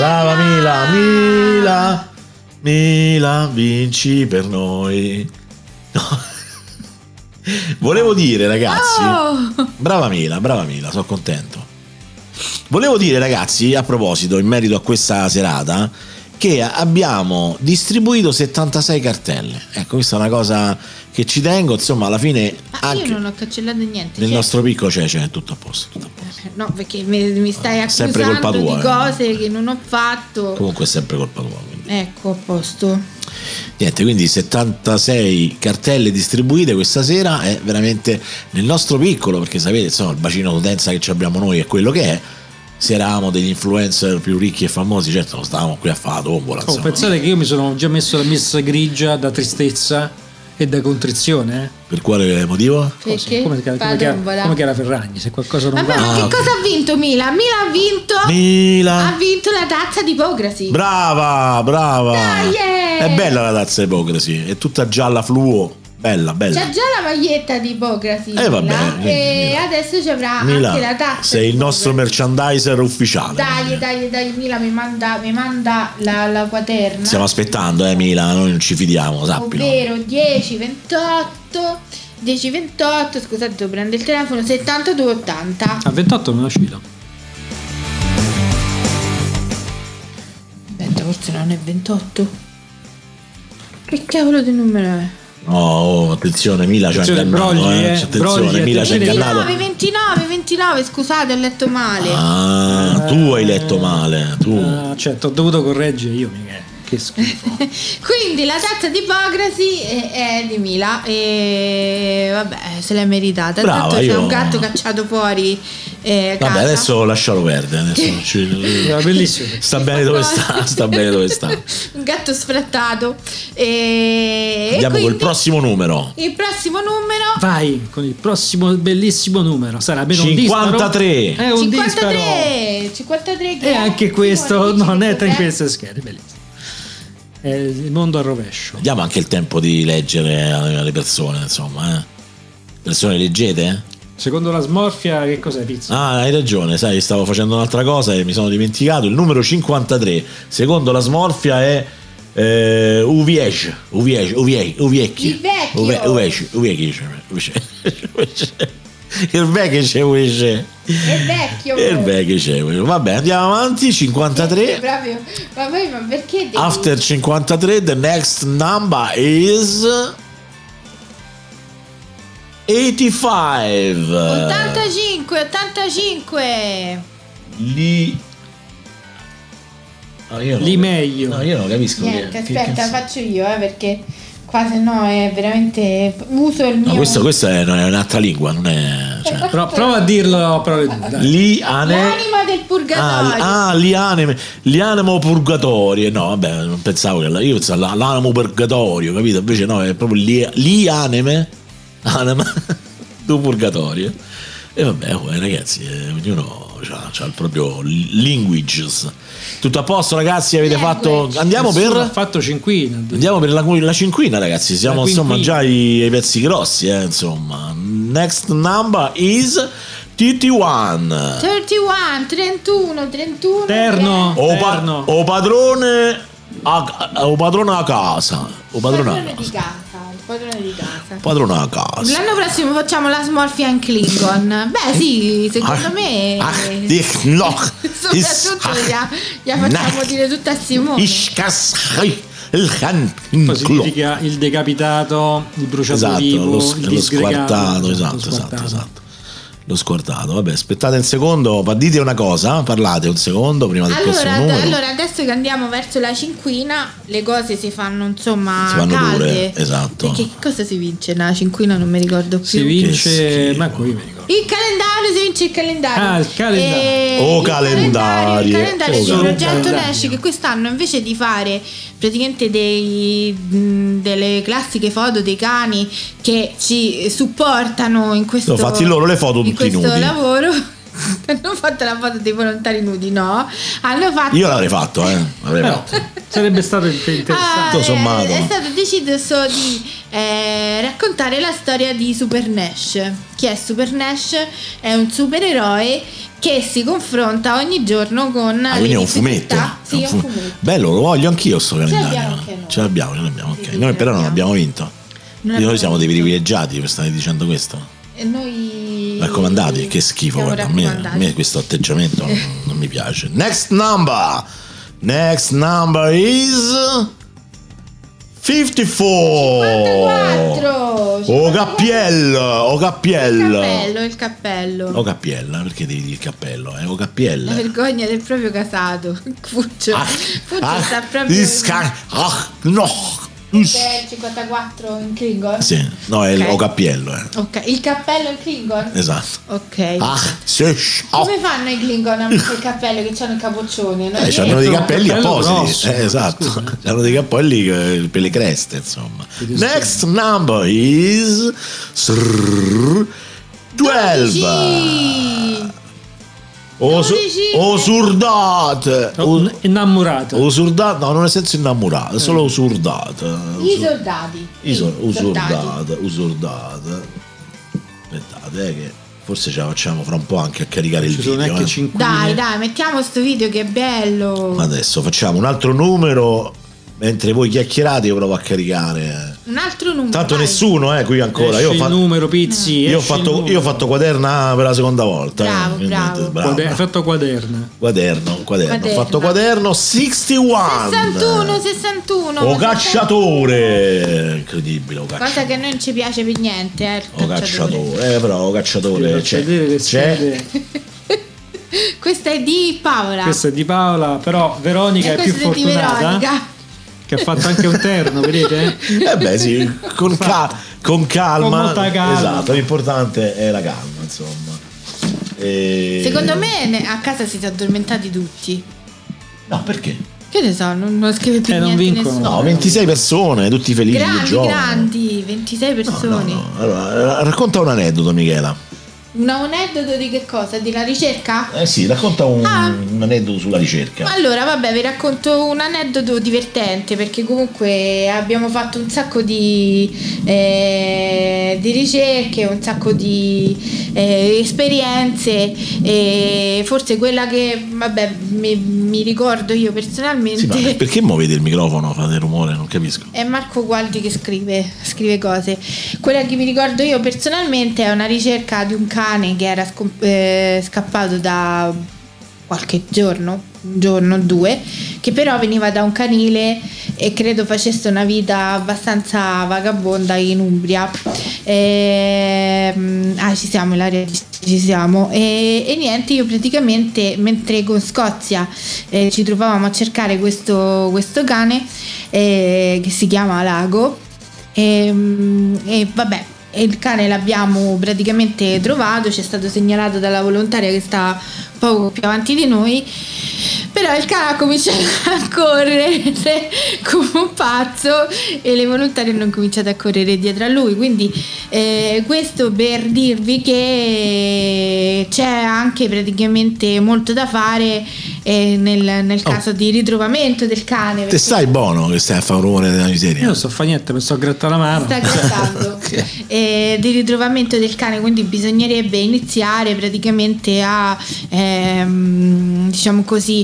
Brava Mila, vinci per noi. No. Volevo dire ragazzi, brava Mila, sono contento. Volevo dire ragazzi, a proposito, in merito a questa serata, che abbiamo distribuito 76 cartelle. Ecco, questa è una cosa che ci tengo, insomma, alla fine anche io non ho cancellato niente. Nel nostro piccolo c'è tutto a posto. No, perché mi stai accusando di cose che non ho fatto. Comunque è sempre colpa tua. Quindi. Ecco, a posto. Niente, quindi 76 cartelle distribuite questa sera è veramente nel nostro piccolo, perché sapete, insomma, il bacino d'utenza che abbiamo noi è quello che è. Se eravamo degli influencer più ricchi e famosi, certo non stavamo qui a fare la tombola. Pensate che io mi sono già messo la messa grigia da tristezza e da contrizione. Per quale motivo? Perché? Come che era Ferragni, se qualcosa non va. Ma che cosa ha vinto Mila? Ha vinto la tazza di Ippocrasi. Brava. Dai, è bella la tazza di Ippocrasi, è tutta gialla fluo. Bella. C'ha già la maglietta di Ippocrasi. Vabbè, e adesso ci avrà anche la tazza. Sei il nostro merchandiser ufficiale. Dai, Mila mi manda la quaterna. Stiamo aspettando, Mila, noi non ci fidiamo, sappilo. Ovvero 1028, scusate, devo prendere il telefono, 7280. A 28 non è uscito. Aspetta, forse non è 28. Che cavolo di numero è? Oh, attenzione, Mila ci ha ingannato. Attenzione, Mila ci ha ingannato. 29, scusate, ho letto male. Tu hai letto male. Tu. Certo, ho dovuto correggere io, Michele. Che schifo. Quindi la tazza di Ippocrasi è di Mila e vabbè, se l'è meritata. Brava, tanto c'è un gatto cacciato fuori casa. adesso lascialo perdere. Era bellissimo. Sta bene dove sta. Un gatto sfrattato. Andiamo col prossimo numero. Il prossimo numero. Vai con il prossimo bellissimo numero. Sarà almeno 53. È un 53 che e anche questo non è tra in queste schede, bellissimo. È il mondo al rovescio. Diamo anche il tempo di leggere alle persone, insomma. Persone, leggete? Secondo la smorfia, che cos'è, Pizzo? Ah, hai ragione, sai, stavo facendo un'altra cosa e mi sono dimenticato. Il numero 53, secondo la smorfia, è Uviec. Il vecchio vabbè, andiamo avanti. 53. Proprio, ma perché devi... After 53 the next number is 85. 85. Lì meglio. No, io non capisco. Niente, aspetta, faccio io, perché qua se no è veramente uso il mio. No, questa è un'altra lingua, non è. Cioè. Prova a dirlo a parole tue, dai. L'anima del purgatorio. L'animo purgatorio. No, vabbè, non pensavo io pensavo l'animo purgatorio, capito? Invece no, è proprio anima do purgatorio. E vabbè, ragazzi, ognuno c'ha il proprio languages. Tutto a posto, ragazzi, avete fatto. Andiamo ha fatto cinquina. Andiamo per la cinquina, ragazzi. Siamo insomma già ai pezzi grossi, insomma. Next number is 31. 31. Terno. O padrone a casa. Il padrone di casa. Padrone a casa. L'anno prossimo facciamo la smorfia in Klingon. Beh, sì, secondo me. Soprattutto gli facciamo dire tutta a Simone. Poi significa il decapitato, il bruciato vivo, lo squartato, esatto. Lo squartato, vabbè, aspettate un secondo, dite una cosa, parlate un secondo prima del prossimo numero. Allora, adesso che andiamo verso la cinquina, le cose si fanno insomma calde. Dure, esatto. Perché che cosa si vince nella cinquina? Non mi ricordo più. Si vince, ma qui mi ricordo. Il calendario, si vince il calendario. Ah, il calendario. Il calendario di progetto Nash, che quest'anno invece di fare praticamente delle classiche foto dei cani che ci supportano in questo. Sono fatti loro le foto tutti questo nudi. Lavoro. Hanno fatto la foto dei volontari nudi, no? Hanno fatto. Io l'avrei fatto, l'avrei fatto. Sarebbe stato interessante. Sommato. È stato deciso di raccontare la storia di Super Nash. Chi è Super Nash? È un supereroe che si confronta ogni giorno con quindi è un fumetto. Sì, è un fumetto. Bello, lo voglio anch'io sto calendario. Ce l'abbiamo, ok. Noi però non abbiamo vinto. Noi siamo dei privilegiati, stai dicendo questo? E noi raccomandati, che schifo, guarda, a me questo atteggiamento non mi piace. Next number is 54. O cappiello. Il cappello. O cappiella, perché devi dire il cappello? O cappiella. La vergogna del proprio casato. Fuccio sta proprio. No. È il 54 in Klingon? Sì, no, è o cappiello. Ok, il cappello in Klingon? Esatto. Ok. Come fanno i Klingon a mettere il cappello che hanno il capoccione? Hanno dei cappelli appositi. Esatto. Scusa. Hanno dei cappelli per le creste, insomma. Next number is 12. O surdate. Innamorato. O surdate, no, non è senso innamorato, è solo usurdate. Usurdate. Aspettate, che forse ce la facciamo fra un po' anche a caricare il video. Dai, mettiamo sto video che è bello. Adesso facciamo un altro numero. Mentre voi chiacchierate io provo a caricare. Un altro numero. Tanto nessuno qui ancora. Io ho fatto numero Pizzi. Io ho fatto quaderna per la seconda volta. Bravo. Hai fatto quaderno. Ho fatto quaderno 61. O cacciatore. Incredibile, o cacciatore. Cosa che non ci piace per niente, O cacciatore. Però o cacciatore c'è. Questa è di Paola. Però Veronica è più fortunata. Che ha fatto anche un terno, vedete? Sì, con calma. Con molta calma. Esatto, l'importante è la calma, insomma. Secondo me a casa si sono addormentati tutti. No, perché? Che ne so, non scrive più non niente vincono. nessuno. No, 26 persone, tutti felici che giocano. Grandi, 26 persone. No. Allora, racconta un aneddoto, Michela. Un aneddoto di che cosa? Di una ricerca? Sì, racconta un aneddoto sulla ricerca. Allora, vabbè, vi racconto un aneddoto divertente, perché comunque abbiamo fatto un sacco di ricerche, un sacco di esperienze, e forse quella che, vabbè, mi ricordo io personalmente. Sì, ma perché muovete il microfono? Fate rumore, non capisco. È Marco Gualdi che scrive cose. Quella che mi ricordo io personalmente è una ricerca di un cane che era scappato da qualche giorno, un giorno o due, che però veniva da un canile e credo facesse una vita abbastanza vagabonda in Umbria. Ci siamo, Ilaria, ci siamo. E niente, io praticamente, mentre con Scozia ci trovavamo a cercare questo cane che si chiama Lago, e vabbè, e il cane l'abbiamo praticamente trovato, ci è stato segnalato dalla volontaria che sta poco più avanti di noi, però il cane ha cominciato a correre come un pazzo e le volontarie hanno cominciato a correre dietro a lui, quindi questo per dirvi che c'è anche praticamente molto da fare nel caso di ritrovamento del cane. Te stai buono che stai a fare rumore della miseria? Io non so fa niente, mi sto grattando la mano. Sta grattando. Di ritrovamento del cane, quindi bisognerebbe iniziare praticamente a diciamo così,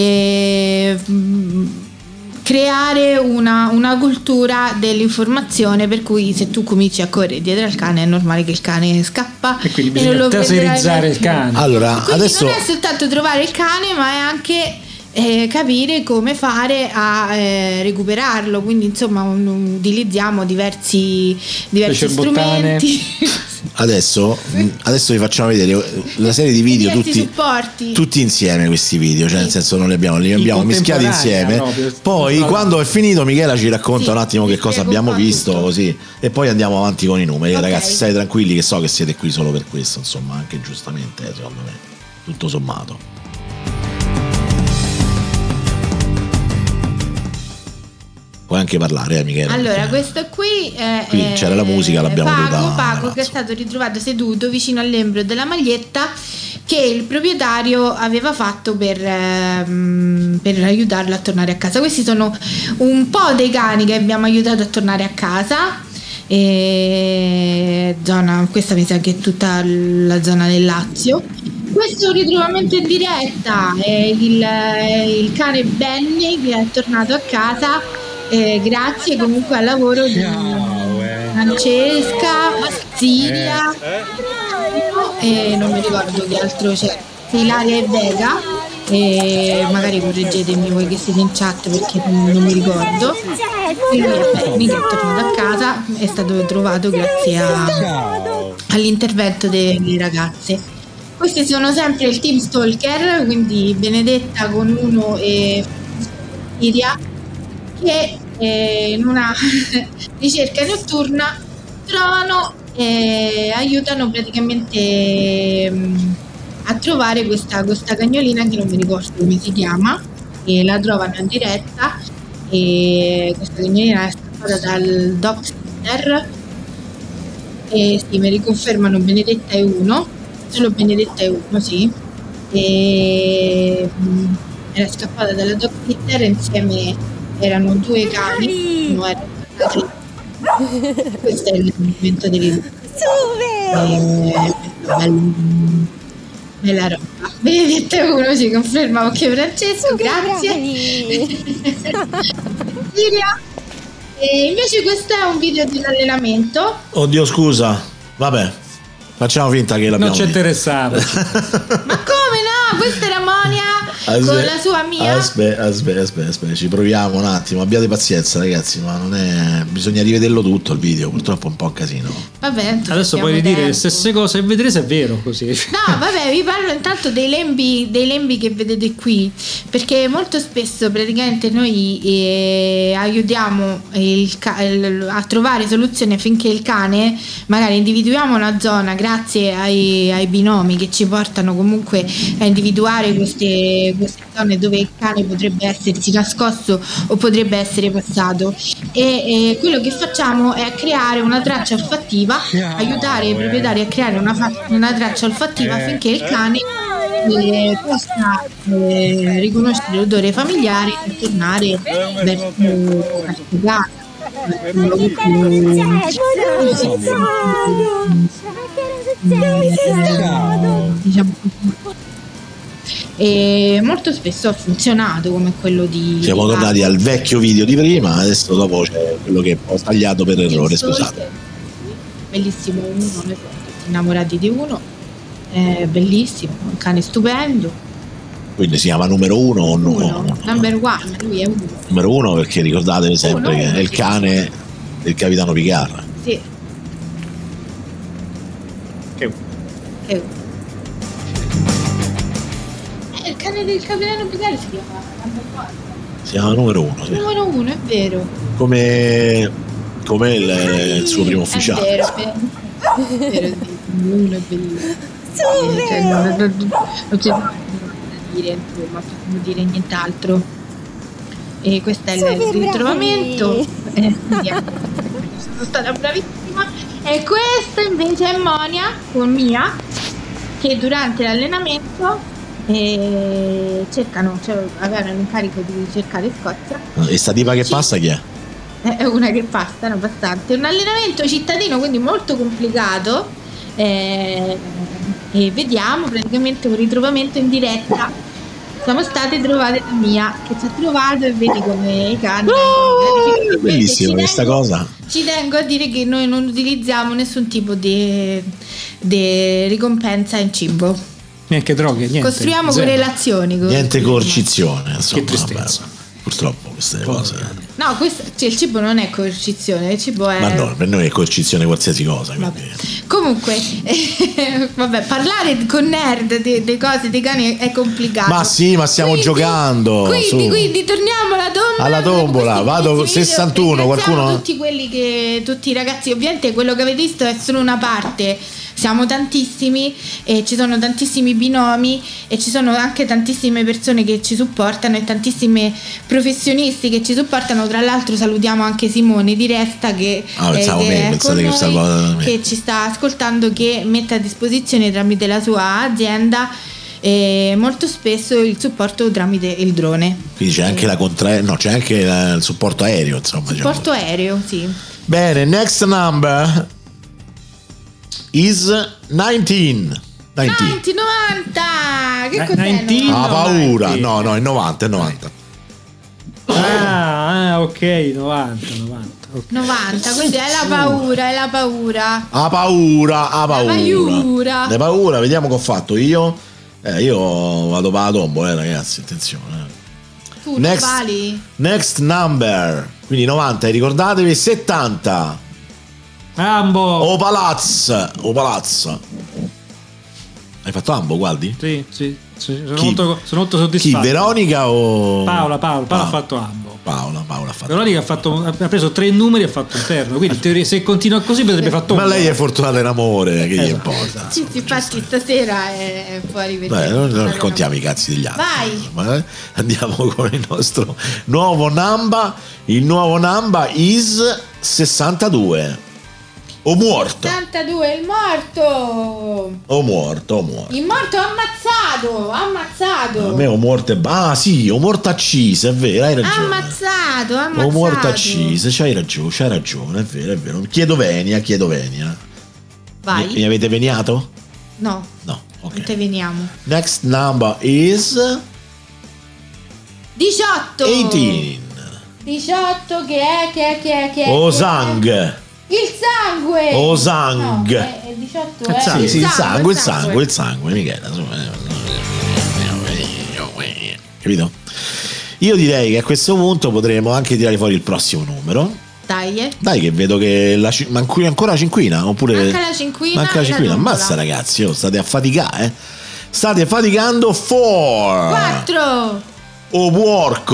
creare una cultura dell'informazione, per cui se tu cominci a correre dietro al cane è normale che il cane scappa e quindi non bisogna lo taserizzare il cane. Allora, quindi adesso non è soltanto trovare il cane, ma è anche capire come fare a recuperarlo, quindi insomma utilizziamo diversi strumenti. Adesso vi facciamo vedere la serie di video tutti insieme, questi video, cioè nel senso non li abbiamo mischiati insieme, proprio. Poi quando è finito Michela ci racconta un attimo che cosa abbiamo visto, tutto. Così, e poi andiamo avanti con i numeri. Okay. Ragazzi, state tranquilli che so che siete qui solo per questo, insomma, anche giustamente, secondo me, tutto sommato. Puoi anche parlare, Michela. Allora, questo qui c'era la musica, l'abbiamo dovuta. Pago, che è stato ritrovato seduto vicino all'embro della maglietta che il proprietario aveva fatto per aiutarlo a tornare a casa. Questi sono un po' dei cani che abbiamo aiutato a tornare a casa. Questa mi sa che è tutta la zona del Lazio. Questo è un ritrovamento in diretta, è il cane Benny che è tornato a casa. Grazie comunque al lavoro di Francesca, Silvia e non mi ricordo che altro c'è, Ilaria e Vega, e magari correggetemi voi che siete in chat perché non mi ricordo. Quindi Benny che è tornato a casa, è stato trovato grazie all'intervento delle ragazze. Questi sono sempre il team Stalker, quindi Benedetta con uno e Siria, che in una ricerca notturna trovano e aiutano praticamente a trovare questa cagnolina che non mi ricordo come si chiama, e la trovano in diretta, e questa cagnolina è scappata dal dog sitter, e sì, mi riconfermano Benedetta è uno, solo Benedetta è uno, sì, e era scappata dalla dog sitter insieme. Erano due cani, non erano stati. Questo è il movimento del bella roba. Vedete, uno ci conferma, ok Francesco, grazie. Siria. E invece questo è un video dell'allenamento. Oddio, scusa, vabbè, facciamo finta che l'abbiamo non ci interessava. Ma come no? Questa era Monia con la sua mia. Aspetta, ci proviamo un attimo, abbiate pazienza ragazzi, ma non è, bisogna rivederlo tutto il video, purtroppo è un po' un casino. Vabbè, adesso puoi ridire le stesse cose e vedrete se è vero così. No, vabbè, vi parlo intanto dei lembi che vedete qui, perché molto spesso praticamente noi aiutiamo a trovare soluzioni affinché il cane, magari individuiamo una zona grazie ai binomi che ci portano comunque a individuare queste zone dove il cane potrebbe essersi nascosto o potrebbe essere passato, e quello che facciamo è creare una traccia olfattiva, aiutare i proprietari a creare una traccia olfattiva affinché il cane possa riconoscere l'odore familiare e tornare verso casa. Diciamo e molto spesso ha funzionato, come quello di siamo tornati al vecchio video di prima, adesso dopo c'è quello che ho tagliato per errore, scusate. Bellissimo, uno, noi siamo tutti innamorati di uno, è bellissimo, un cane stupendo. Quindi si chiama numero 1 o no? Number one, lui è uno. Numero 1 perché ricordatevi sempre che è il cane del capitano Picard. Sì. Che il cane del capitano Picard si chiama number one. Si chiama numero 1, sì. Numero 1, è vero. Come il suo primo ufficiale. È vero, uno è bellissimo. Non c'è dire, insomma, possiamo dire nient'altro. E questo è il ritrovamento. Sono stata bravissima. E questa invece è Monia con Mia, che durante l'allenamento avevano l'incarico di cercare Scozia. E sta tipa che passa chi è? È una che passa, no, abbastanza. È un allenamento cittadino, quindi molto complicato. E vediamo praticamente un ritrovamento in diretta. Siamo state trovate da Mia, che ci ha trovato, e vedi come i cani. È bellissima questa cosa. Ci tengo a dire che noi non utilizziamo nessun tipo di ricompensa in cibo. Neanche droghe, niente. Costruiamo correlazioni. Niente coercizione, insomma. Che tristezza. Vabbè, purtroppo queste cose. No, il cibo non è coercizione, il cibo è. Ma no, per noi è coercizione qualsiasi cosa. Comunque, vabbè, parlare con nerd delle cose dei cani è complicato. Ma sì, ma stiamo giocando. Quindi torniamo alla tombola. Vado 61. Qualcuno? Tutti i ragazzi, ovviamente quello che avete visto è solo una parte. Siamo tantissimi e ci sono tantissimi binomi e ci sono anche tantissime persone che ci supportano e tantissimi professionisti che ci supportano. Tra l'altro salutiamo anche Simone di Resta che ci sta ascoltando, che mette a disposizione tramite la sua azienda molto spesso il supporto tramite il drone. Quindi c'è anche c'è anche il supporto aereo, insomma. Supporto aereo, sì. Bene, next number is 19. 90. Che cos'è? 19? Ah, paura. 90. No, è 90, è 90. Ok, 90. Okay. 90, quindi è la paura. Ha paura. Ne paura, vediamo che ho fatto io. Io vado per la tombola, ragazzi, attenzione. Tu non vali? Next number. Quindi 90, ricordatevi 70. Ambo. O palazzo. Hai fatto ambo, guardi? Sì. Sono molto soddisfatto. Chi, Veronica o Paola ha fatto ambo. Paola ha fatto. Veronica ha preso 3 numeri e ha fatto un terno. Quindi in teoria, se continua così potrebbe fatto Ma lei è fortunata in amore, che gli importa? Sì, infatti stasera è fuori per non raccontiamo i cazzi degli altri. Vai. Andiamo con il nostro nuovo number. Il nuovo number is 62. O morto. 72, il morto. O morto. Il morto ammazzato. A me o morto sì, o morto accise, è vero, hai ragione. Ammazzato. O morto accise, c'hai ragione, è vero. Chiedo venia. Vai. Mi avete veniato? No, ok. non te veniamo. Next number is 18. 18 che è? Osang. Il sangue! Osang! No, è 18 Sì, il sangue, Michela. capito? Io direi che a questo punto potremo anche tirare fuori il prossimo numero. Dai, che vedo che manca ancora la cinquina, oppure manca la cinquina. Ammazza ragazzi, state a faticare, state faticando. 4. O porco.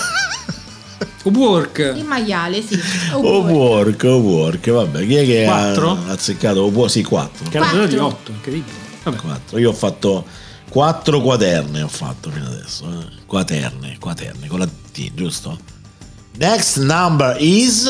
Work. Il maiale, sì. O work, vabbè, chi è che 4? ha azzeccato? Sì, 4. Che era di 8, incredibile. Vabbè. 4. Io ho fatto 4 quaterne, ho fatto fino adesso. Quaterne con la T, giusto? Next number is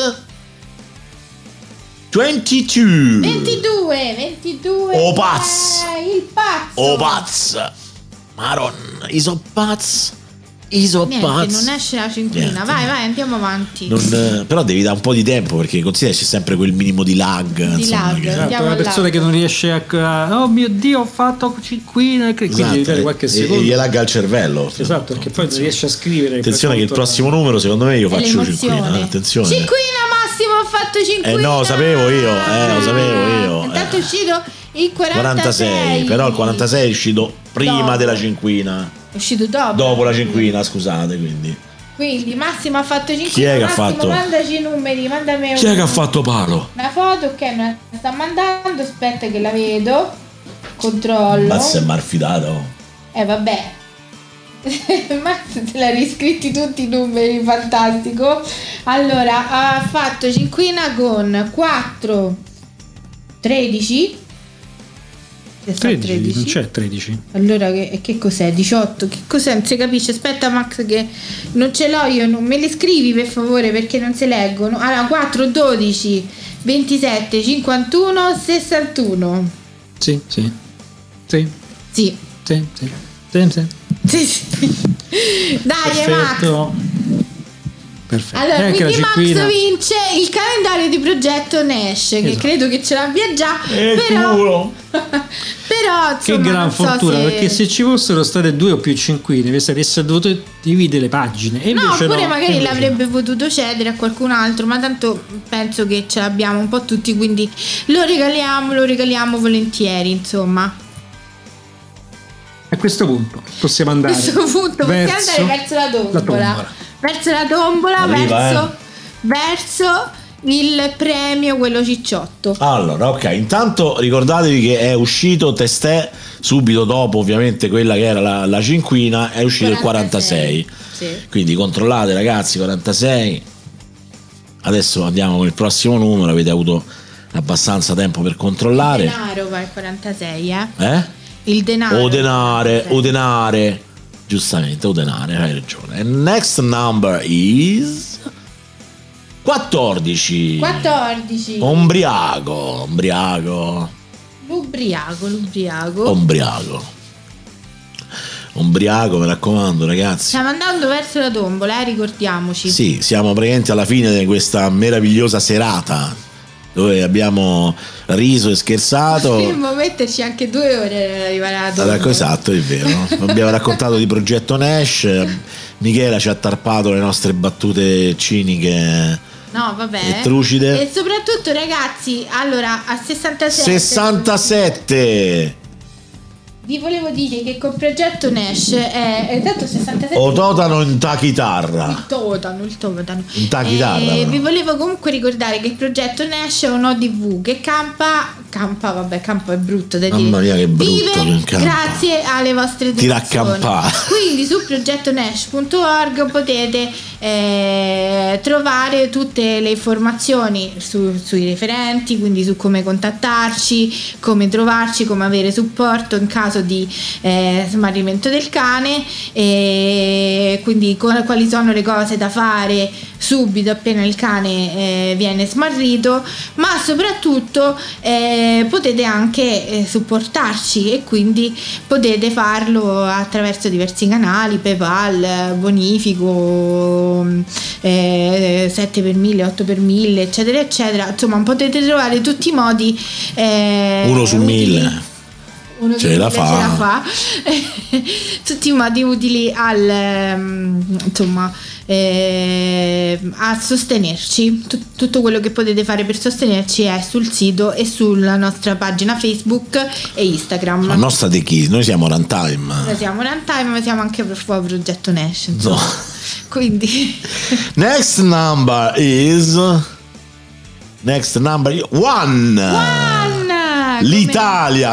22. 22. O pazz. Il pazzo. O pazz. Maron, iso pazz. Niente, non esce la cinquina. Vai, andiamo avanti. Però devi dare un po' di tempo, perché considera c'è sempre quel minimo di lag. Esatto, una persona che non riesce a oh mio Dio, ho fatto cinquina, quindi devi dare qualche secondo. E gli lagga il cervello. Esatto, perché poi non riesce a scrivere. Attenzione che il prossimo numero, secondo me, io faccio cinquina. Attenzione. Cinquina, Massimo, ho fatto cinquina. No, sapevo io. Intanto è uscito il 46. Però il 46 è uscito prima della cinquina. È uscito dopo la cinquina, scusate, quindi Massimo ha fatto 5. Chi è che Massimo, ha fatto? mandaci i numeri, mandami Chi è che ha fatto palo? una foto, ok, me la sta mandando, aspetta che la vedo. Controllo. Mazza è malfidato. Vabbè. Mazza te l'ha riscritti tutti i numeri, fantastico. Allora, ha fatto cinquina con 4 13. 13, non c'è 13. Allora che cos'è? 18? Che cos'è? Non si capisce. Aspetta Max che non ce l'ho io, non me le scrivi per favore perché non si leggono. Allora 4, 12, 27, 51, 61. Sì. Dai perfetto. Max. Perfetto. Allora, quindi Max vince il calendario di Progetto Nash, che credo che ce l'abbia già. Però insomma, che gran fortuna, perché se ci fossero state 2 o più cinquine, avesse dovuto dividere le pagine. E no, oppure magari invece l'avrebbe potuto cedere a qualcun altro, ma tanto penso che ce l'abbiamo un po' tutti, quindi lo regaliamo volentieri, insomma. A questo punto possiamo andare verso la tombola. Verso la tombola, arriva, verso il premio, quello cicciotto. Allora, ok, intanto ricordatevi che è uscito testè subito dopo, ovviamente, quella che era la cinquina, è uscito 46. Il 46. Sì. Quindi controllate ragazzi, 46. Adesso andiamo con il prossimo numero, avete avuto abbastanza tempo per controllare. Il denaro va al 46, Il denaro. O denare. Giustamente, o denare, hai ragione. And next number is 14. Ombriaco. Ombriaco, mi raccomando ragazzi. Stiamo andando verso la tombola, ricordiamoci. Sì, siamo praticamente alla fine di questa meravigliosa serata dove abbiamo riso e scherzato. Potremmo metterci anche 2 ore per arrivare alla tombola. Esatto, è vero. Abbiamo raccontato di Progetto Nash. Michela ci ha tarpato le nostre battute ciniche. No, vabbè. E trucide. E soprattutto ragazzi, allora a 67 vi volevo dire che con Progetto Nash è esatto 67. O totano in ta chitarra. Il totano. In ta chitarra. Vi volevo comunque ricordare che il Progetto Nash è un ODV che campa, è brutto da dire. Mamma mia che brutto. Vive grazie alle vostre donazioni. Quindi su progettonash.org potete trovare tutte le informazioni sui referenti, quindi su come contattarci, come trovarci, come avere supporto in caso di smarrimento del cane, e quindi quali sono le cose da fare subito appena il cane viene smarrito, ma soprattutto potete anche supportarci, e quindi potete farlo attraverso diversi canali, PayPal, bonifico, 7 per 1000, 8 per 1000, eccetera eccetera. Insomma, potete trovare tutti i modi, 1 su 1000 ce la fa. Tutti i modi utili al insomma a sostenerci. Tutto quello che potete fare per sostenerci è sul sito e sulla nostra pagina Facebook e Instagram. La nostra di chi? Noi siamo Runtime. Noi siamo Runtime, ma siamo anche per Progetto Nash, insomma. No. Quindi Next number is one. L'Italia.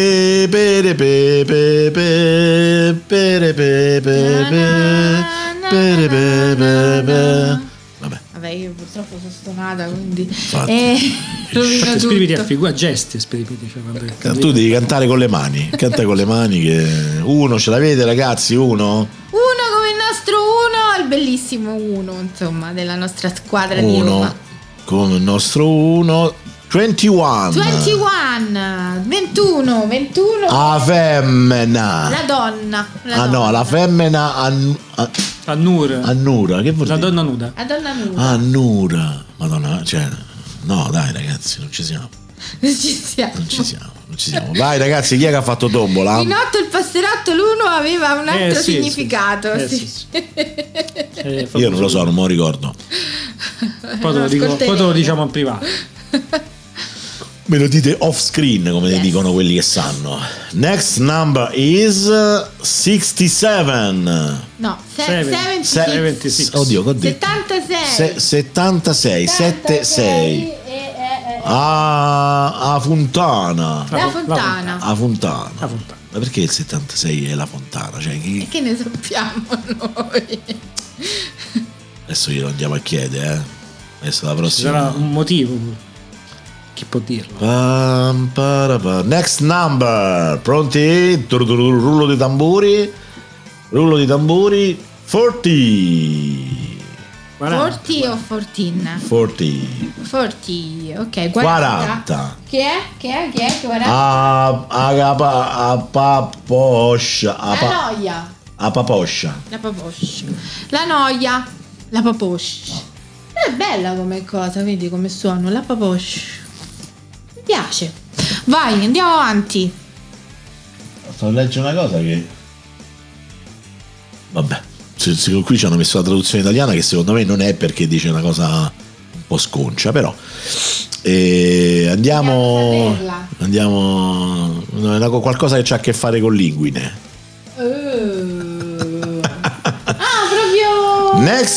Vabbè, io purtroppo sono stonata, quindi rovino tutto. Esprimiti a figura, gesti, esprimiti. Tu devi cantare con le mani. Canta con le mani che uno ce l'avete, ragazzi, uno come il nostro uno, il bellissimo uno, insomma, della nostra squadra di Roma. Come il nostro uno. 21 La femmina. La donna. La femmina annura. Che vuol dire? La donna nuda. Annura. Madonna, cioè, no, dai ragazzi, non ci siamo. Non ci siamo. Vai ragazzi, chi è che ha fatto tombola? In 8 il passerotto, l'1 aveva un altro significato. Sì. Io non lo so, non me lo ricordo. Poi te lo diciamo in privato. Me lo dite off screen, come dicono quelli che sanno. Next number is 67. No, 76. Oddio, che ho detto? 76. 76. A Fontana. La Fontana. A Fontana. Ma perché il 76 è la Fontana? Cioè, che ne sappiamo noi? Adesso glielo andiamo a chiedere, Adesso la prossima. Ci sarà un motivo. Chi può dirlo? Next number. Pronti? Rullo di tamburi. 40. 40 o 14? 40, ok. 40. Chi è? 40? A paposcia. La noia. La paposcia. È bella come cosa, vedi come suono. La paposcia. Mi piace. Vai, andiamo avanti. Sto a leggere una cosa che... Vabbè. Qui ci hanno messo la traduzione italiana che secondo me non è perché dice una cosa un po' sconcia, però andiamo qualcosa che c'ha a che fare con linguine. Proprio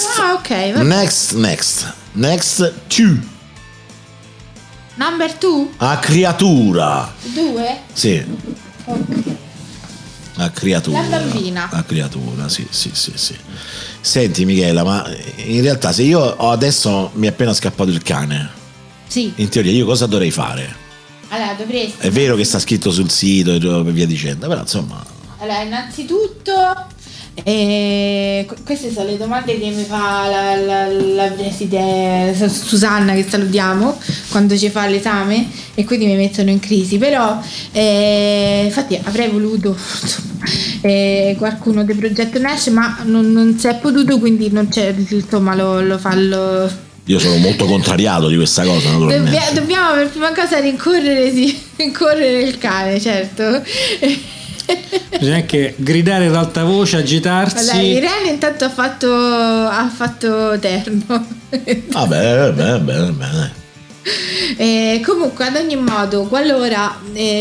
Next 2. Number 2? A creatura. 2? Sì. Ok. A creatura. La bambina. A creatura, sì. Senti Michela, ma in realtà se io adesso mi è appena scappato il cane, sì, in teoria io cosa dovrei fare? Allora dovresti... È vero che sta scritto sul sito e via dicendo, però insomma... Allora, innanzitutto queste sono le domande che mi fa la preside Susanna, che salutiamo, quando ci fa l'esame, e quindi mi mettono in crisi, però infatti avrei voluto qualcuno del progetto Nash, ma non si è potuto, quindi non c'è, insomma lo fallo. Io sono molto contrariato di questa cosa, naturalmente. Dobbiamo per prima cosa rincorrere il cane, certo. Bisogna anche gridare ad alta voce, agitarsi. Allora, Irene intanto ha fatto terno. Bene. Comunque, ad ogni modo, qualora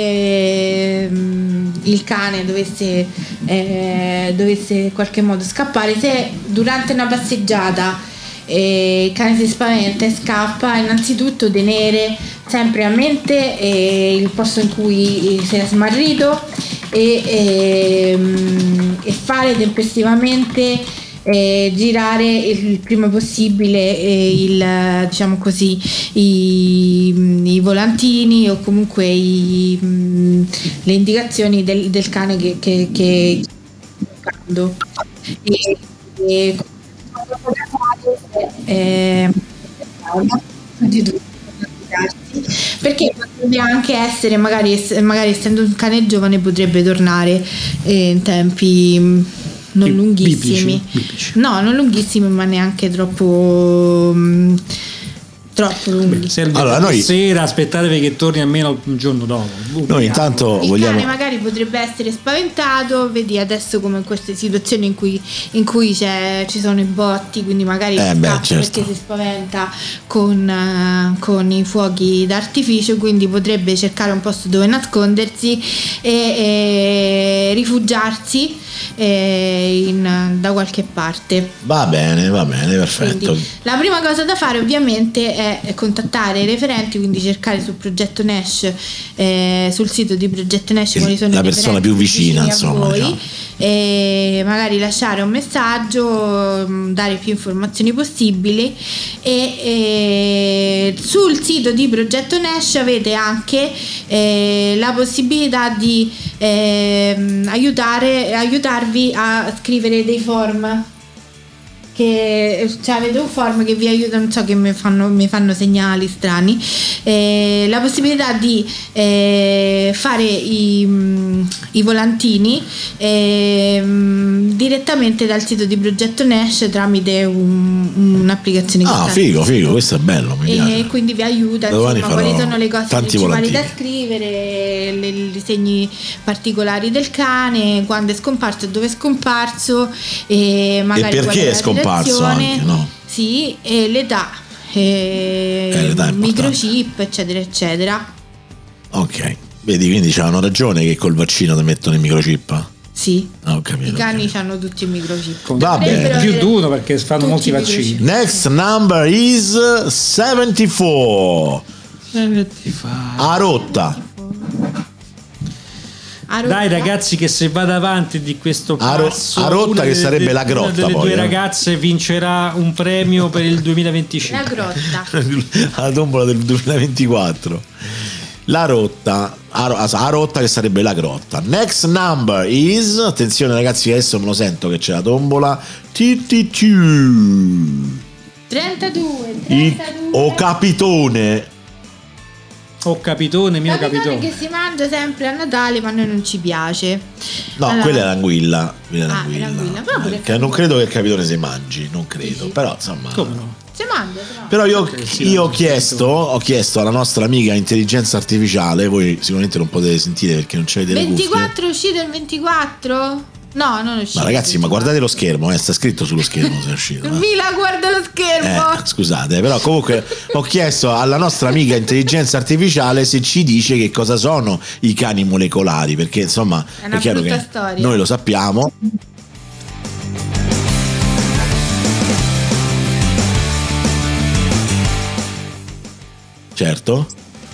il cane dovesse in qualche modo scappare, se durante una passeggiata il cane si spaventa e scappa, innanzitutto tenere sempre a mente il posto in cui si è smarrito e fare tempestivamente girare il prima possibile diciamo così i volantini o comunque le indicazioni del cane che perché potrebbe anche essere magari essendo un cane giovane potrebbe tornare in tempi non lunghissimi, biblici. No, non lunghissimi, ma neanche troppo troppo lunghi. Allora, noi sera aspettatevi che torni almeno un giorno dopo. Noi intanto il vogliamo. cane magari potrebbe essere spaventato, vedi adesso come in queste situazioni in cui ci sono i botti, quindi magari scappa certo. perché si spaventa con i fuochi d'artificio, quindi potrebbe cercare un posto dove nascondersi e rifugiarsi da qualche parte. Va bene, perfetto. Quindi, la prima cosa da fare ovviamente è contattare i referenti, quindi cercare sul progetto Nash, sul sito di progetto Nash quali sono la i persona più vicina, a insomma, voi, e magari lasciare un messaggio, dare più informazioni possibili, e sul sito di progetto Nash avete anche la possibilità di aiutarvi a scrivere dei form, avete un form che vi aiuta, non so, che mi fanno segnali strani, la possibilità di fare i volantini direttamente dal sito di progetto Nash tramite un'applicazione figo, questo è bello, mi piace. E quindi vi aiuta, insomma, quali sono le cose principali da scrivere, i disegni particolari del cane, quando è scomparso, dove è scomparso, e magari perché è scomparso anche, no? Sì, e l'età, microchip, eccetera eccetera. Ok, vedi, quindi c'hanno ragione che col vaccino ti mettono il microchip. Sì, ho capito, i cani hanno tutti il microchip. Va bene, più di uno perché fanno molti vaccini. Next number is 74. A rotta. Dai ragazzi, che se vada avanti di questo passo, a rotta, che sarebbe la grotta, una delle poi, due ragazze vincerà un premio per il 2025. La grotta. La tombola del 2024. La rotta, a rotta, che sarebbe la grotta. Next number is, attenzione ragazzi, adesso me lo sento che c'è la tombola. 32. O capitone. Oh capitone, mio capitone. Che si mangia sempre a Natale, ma a noi non ci piace. No, allora, quella è l'anguilla. L'anguilla. Che non credo che il capitone si mangi, non credo. Sì. Però insomma. Come no? Si mangia. Però io ho chiesto alla nostra amica intelligenza artificiale, voi sicuramente non potete sentire perché non c'avete le cuffie. 24 è uscito il 24? No, non è uscito. Ma ragazzi, ma guardate lo schermo, sta scritto sullo schermo se è uscito. Mila, guarda lo schermo. Scusate, però comunque ho chiesto alla nostra amica intelligenza artificiale se ci dice che cosa sono i cani molecolari, perché insomma è chiaro che storia. Noi lo sappiamo. Certo.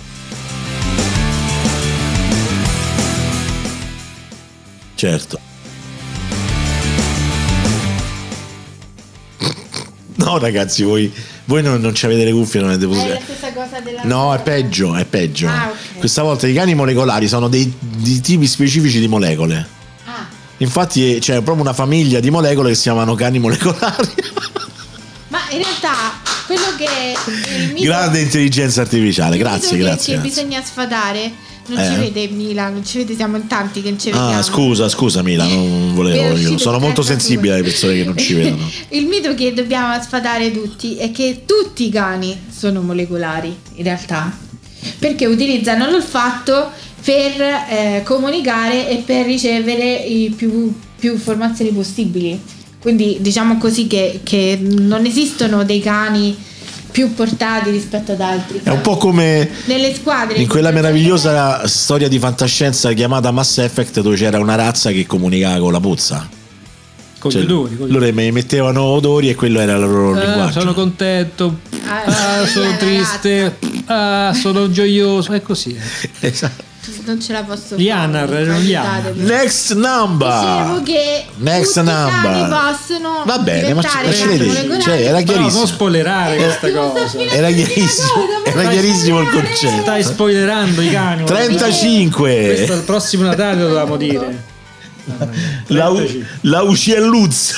No ragazzi, voi non ci avete le cuffie, non avete potuto. È la stessa cosa della. No, è peggio. Okay. Questa volta i cani molecolari sono dei tipi specifici di molecole. Infatti c'è proprio una famiglia di molecole che si chiamano cani molecolari. Ma in realtà quello che il mito, grande intelligenza artificiale, grazie. Che bisogna sfatare. Non ci vede Mila, non ci vede, siamo in tanti che non ci vediamo. Scusa Mila, non volevo io. Sono molto sensibile alle persone che non ci vedono. Il mito che dobbiamo sfatare tutti è che tutti i cani sono molecolari, in realtà. Perché utilizzano l'olfatto per comunicare e per ricevere più informazioni possibili. Quindi diciamo così che non esistono dei cani più portati rispetto ad altri. È un po' come nelle squadre, in quella meravigliosa storia di fantascienza chiamata Mass Effect, dove c'era una razza che comunicava con la puzza, con gli odori. Loro mettevano odori e quello era il loro linguaggio. Sono contento, sono triste, sono gioioso, è così. Esatto. Non ce la posso Yanar, fare. Next number. Dicevo che next number possono. Va bene, ma era chiarissimo. Non spoilerare questa cosa. Era chiarissimo il concetto. Stai spoilerando i cani. 35. Questo è il prossimo Natale, lo dovevamo dire. La uccelluzza.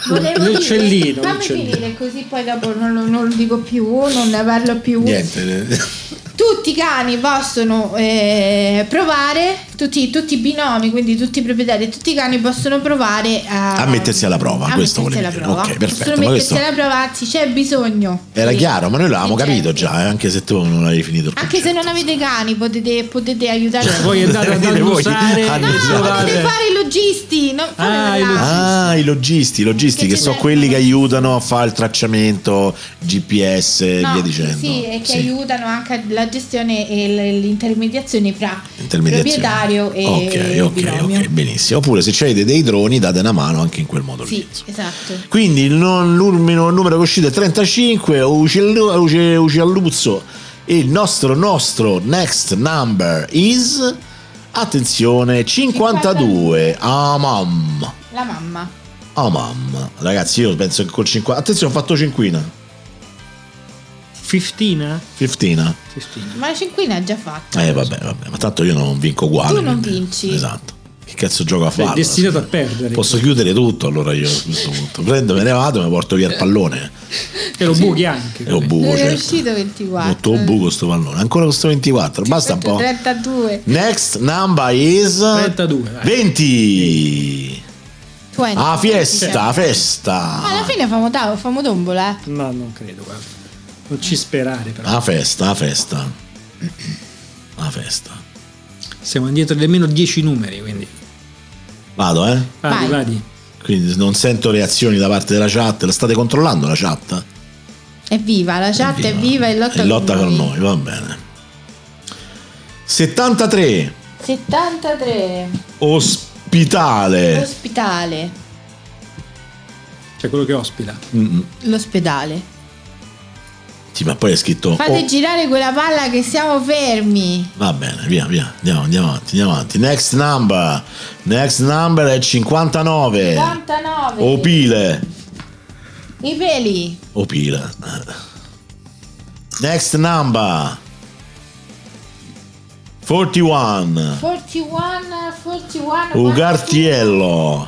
Volevo L'uccellino, fammi l'uccellino. finire così poi dopo non lo dico più, non ne parlo più. Niente. Tutti i cani possono provare, tutti i binomi, quindi tutti i proprietari, tutti i cani possono provare A mettersi alla prova, questo volevo dire. Ok, perfetto. Possono Ma mettersi questo alla prova, anzi c'è bisogno. era Sì. chiaro, ma noi l'avevamo Sì, capito certo. già, anche se tu non avevi finito il Anche se non avete cani potete aiutare. Cioè, voi andate ad Vedete voi, annusare e annusare. trovate- Potete fare i logisti, non fare Ah, i logisti Che che ci sono servono. quelli che aiutano a fare il tracciamento GPS e no, via dicendo. sì, e che aiutano anche la gestione e l'intermediazione fra proprietario e Ok, binomio. ok, benissimo. Oppure se avete dei droni date una mano anche in quel modo Sì, lì. esatto. Quindi il numero che è uscito è 35, Ucelluzzo. Il nostro next number is, attenzione, 52. Amam. La mamma. Ragazzi, io penso che col 50. Attenzione, ho fatto cinquina. 15? 15. Ma la cinquina è già fatta. Vabbè, ma tanto io non vinco uguale. Tu non quindi- vinci. Esatto. Che cazzo gioco a Sei fare? destinato a perdere. Posso chiudere tutto allora io a questo punto. Prendo, me ne vado e mi porto via il pallone. E lo buchi anche. E lo buco, È certo. uscito 24. Molto buco sto pallone. Ancora questo 24. Basta un po'. 32. Next number is 32, vai. 20. 20. Festa. Ma alla fine famo tombola. No, non credo, guarda. Non ci sperare però. La festa. Siamo indietro di almeno 10 numeri, quindi. Vado, Vai. Vadi. Quindi non sento reazioni da parte della chat. La state controllando la chat? È viva, la chat è viva e lotta con noi, va bene. 73. 73. Ospitale. Cioè quello che ospita. L'ospedale. Sì, ma poi è scritto Fate girare quella palla che siamo fermi. Va bene, via. Andiamo avanti. Next number è 59. 59. Opile. I peli. Opile. Next number 41. 41. Ugartiello.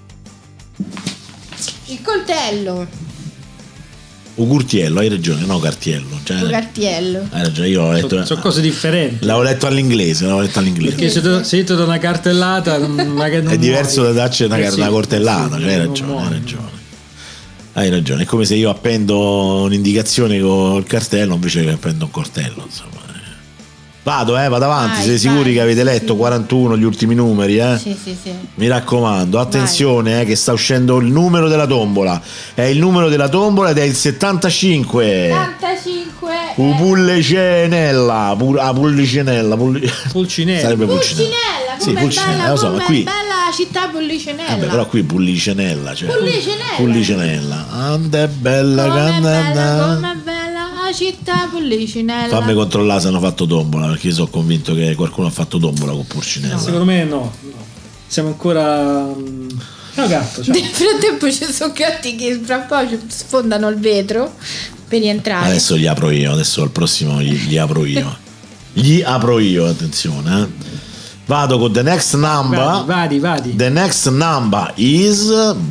Il coltello. Ugurtiello, hai ragione, no Cartiello. Cioè, Ugartiello. hai ragione, io l'ho letto. Sono cose differenti. L'avevo letto all'inglese. Perché se io ti do una cartellata magari non È diverso muori. da darci una Sì, cortellata, sì, cioè, non hai ragione. È come se io appendo un'indicazione col cartello invece che appendo un coltello, insomma. Vado avanti, Vai, siete sicuri vai, che avete sì. letto 41 gli ultimi numeri, Sì. Mi raccomando, attenzione, che sta uscendo il numero della tombola. È il numero della tombola ed è il 75. 75. Pullicenella. Pullicenella. Pulcinella. Sarebbe Pulcinella, Sì, com'è Pulcinella, bella, lo so, ma com'è qui bella la città Pullicenella. vabbè, però qui Pullicenella, cioè Pullicenella. Pullicenella. Ande bella Com'è cannana. bella la città Pullicenella. Fammi controllare se hanno fatto tombola, perché io sono convinto che qualcuno ha fatto tombola con Pulcinella. Secondo me no. Siamo ancora. No, gatto. Ciao. Nel frattempo ci sono gatti che fra un po' sfondano il vetro per rientrare. Adesso li apro io, adesso al prossimo gli apro io. Gli apro io, attenzione. Vado con the next number. Vadi. The next number is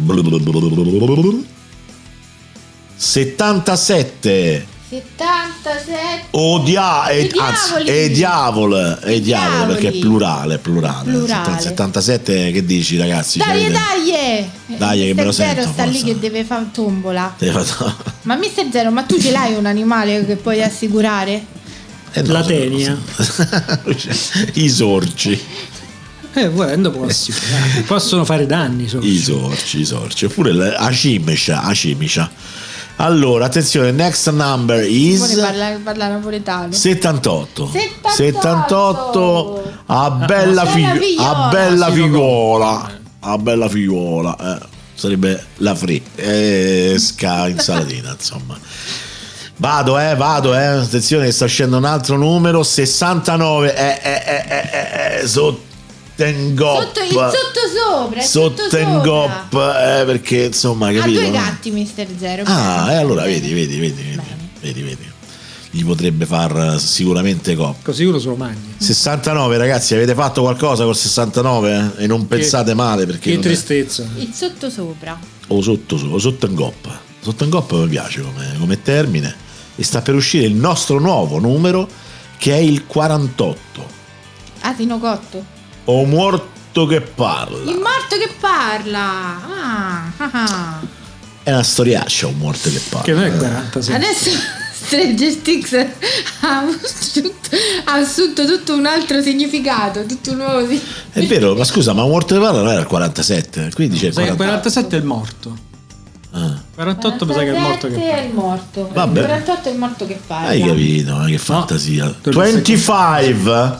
77. 77. È diavolo perché è plurale. 77, che dici ragazzi? Dai. Dai, che me lo Mister Zero sento, sta lì forza. che deve fare tombola. Te fatto- Ma Mister Zero, ma tu ce l'hai un animale che puoi assicurare? La tenia. I sorci. Volendo possono fare danni. I sorci. Oppure la cimicia. Allora, attenzione, next number is Parla napoletano. 78. 78. A bella figliola. Sarebbe la fresca insalatina, insomma. Vado, attenzione che sta uscendo un altro numero, 69. Sottengop, perché insomma, Ha capito? 2 gatti Mister Zero. Allora vedi. gli potrebbe far sicuramente coppia. Così uno se lo mangia. 69 ragazzi, avete fatto qualcosa col 69? E non pensate male, perché Che non è- tristezza. Il sottosopra. o sotto in goppa. Sotto in goppa mi piace come termine. E sta per uscire il nostro nuovo numero, che è il 48. Asino cotto. O morto che parla. Il morto che parla. Ah. È una storiaccia, un morto che parla. Che non è 46. Adesso Stranger Things ha assunto tutto un altro significato, tutto un nuovo È vero, ma scusa, ma un morto che parla non era il 47, quindi c'è il Sai che 48. 47 è il morto. Ah, 48 mi sa che è il morto che è parla. il morto. Vabbè. Il 48 è il morto che parla. hai capito, ma che fantasia. tu 25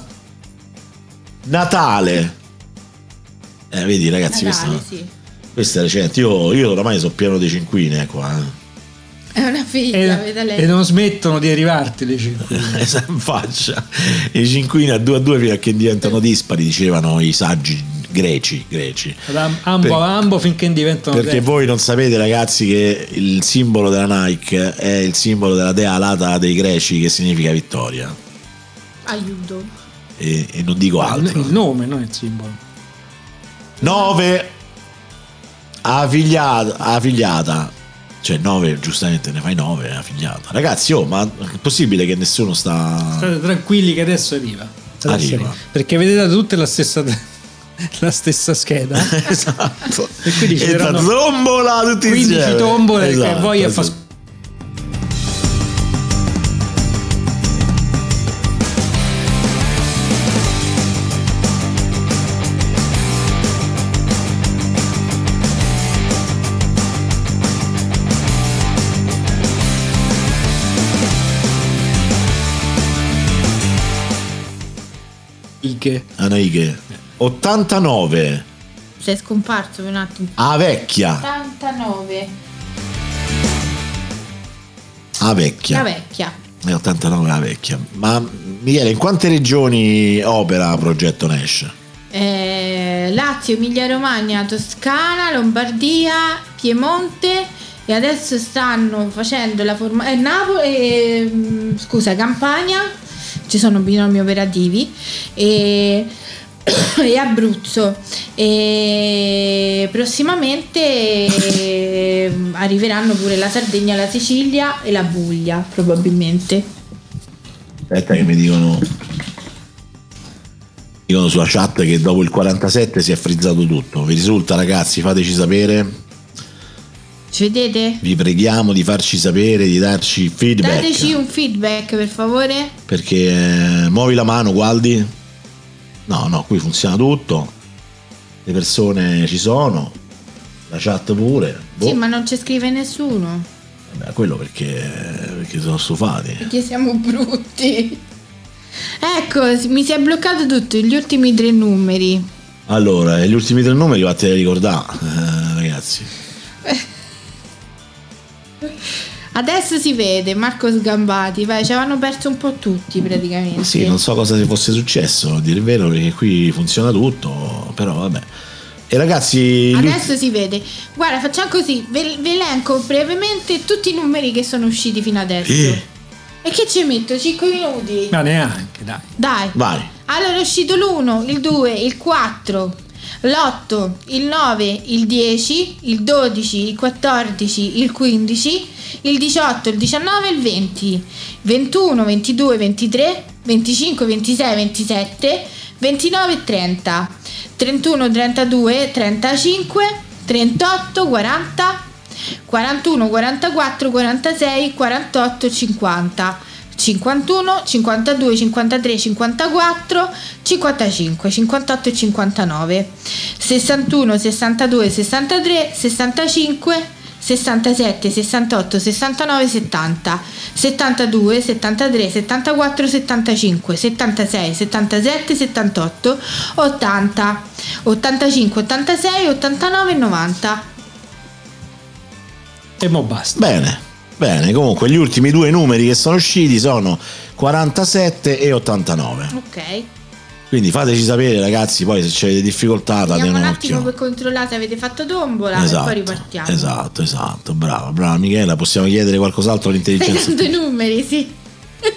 Natale. Vedi ragazzi, Natale, questa, sì. questa è recente. Io oramai sono pieno di cinquine qua. È una figlia, veda lei. E non smettono di arrivarti le 5. In faccia. I cinquini a 2 fino a che diventano dispari, dicevano i saggi greci. Ambo finché diventano Perché tre. voi non sapete ragazzi che il simbolo della Nike è il simbolo dea dea alata dei greci, che significa vittoria, Aiuto. e non dico altro. Il nome, non il simbolo. 9 figliata, cioè 9 giustamente ne fai 9 a figliata. Ragazzi, ma è possibile che nessuno sta State tranquilli che adesso arriva. Arriva. Perché vedete tutte la stessa scheda. esatto, E quindi ci e saranno tombola tutti 15 insieme. tombole che Esatto, voi a esatto. far Anaighe 89 Sei scomparso per un attimo. a vecchia 89. a vecchia La vecchia. 89 a vecchia. Ma Michele, in quante regioni opera Progetto Nash? Lazio, Emilia Romagna, Toscana, Lombardia, Piemonte, e adesso stanno facendo la Campania, ci sono binomi operativi, e Abruzzo, e prossimamente arriveranno pure la Sardegna, la Sicilia e la Puglia probabilmente. Aspetta che mi dicono sulla chat che dopo il 47 si è frizzato tutto. Vi risulta ragazzi? Fateci sapere. Ci vedete? Vi preghiamo di farci sapere, di darci feedback. Dateci un feedback per favore. Perché muovi la mano, Gualdi. No, qui funziona tutto. Le persone ci sono. La chat pure. Sì, ma non ci scrive nessuno. Vabbè, quello perché sono stufati. Perché siamo brutti. Ecco, mi si è bloccato tutto, gli ultimi 3 numeri. Allora, gli ultimi 3 numeri vattene a ricordare, ragazzi. Adesso si vede Marco Sgambati, vai, ci avevano perso un po' tutti praticamente. Sì, non so cosa fosse successo, a dire il vero, perché qui funziona tutto, però vabbè. E ragazzi, Adesso si vede. Guarda, facciamo così, ve elenco brevemente tutti i numeri che sono usciti fino adesso. E che ci metto? 5 minuti? Ma neanche, dai. Dai. vai. Allora è uscito l'1, il 2, il 4, l'8, il 9, il 10, il 12, il 14, il 15, il 18, il 19 e il 20, 21, 22, 23, 25, 26, 27, 29 e 30, 31, 32, 35, 38, 40, 41, 44, 46, 48, 50, 51, 52, 53, 54, 55, 58 e 59, 61, 62, 63, 65, 67, 68, 69, 70, 72, 73, 74, 75, 76, 77, 78, 80, 85, 86, 89 e 90. E mo basta. Bene, comunque gli ultimi 2 numeri che sono usciti sono 47 e 89. Ok. Quindi fateci sapere ragazzi, poi se avete difficoltà date Vediamo un un attimo occhio. per controllare se avete fatto tombola e poi ripartiamo. Esatto, brava Michela, possiamo chiedere qualcos'altro all'intelligenza? Due numeri, sì.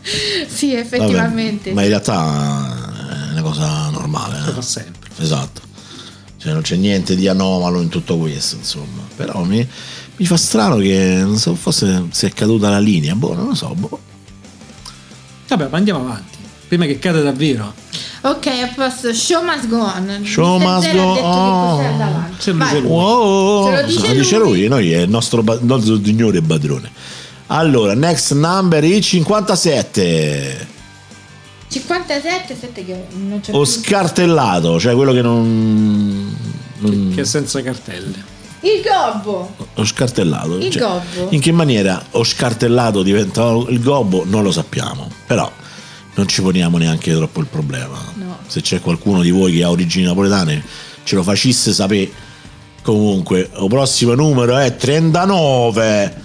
Sì, effettivamente. Vabbè, ma in realtà è una cosa normale. Lo fa sempre. Esatto. Cioè non c'è niente di anomalo in tutto questo, insomma. Però mi fa strano che non so, forse si è caduta la linea. Non lo so. Vabbè, ma andiamo avanti. Prima che cade davvero. Ok, a posto. Show must go on. Show must go on. Sembra che lui. Oh, Se lo dice lui. Noi è il nostro signore padrone. Allora, next number is 57. 57, 7 che non c'è O più. scartellato, cioè quello che non Che è senza cartelle. Il gobbo. o scartellato. Il Cioè, gobbo. in che maniera o scartellato diventa il gobbo non lo sappiamo, però non ci poniamo neanche troppo il problema. No. Se c'è qualcuno di voi che ha origini napoletane ce lo facesse sapere. Comunque il prossimo numero è 39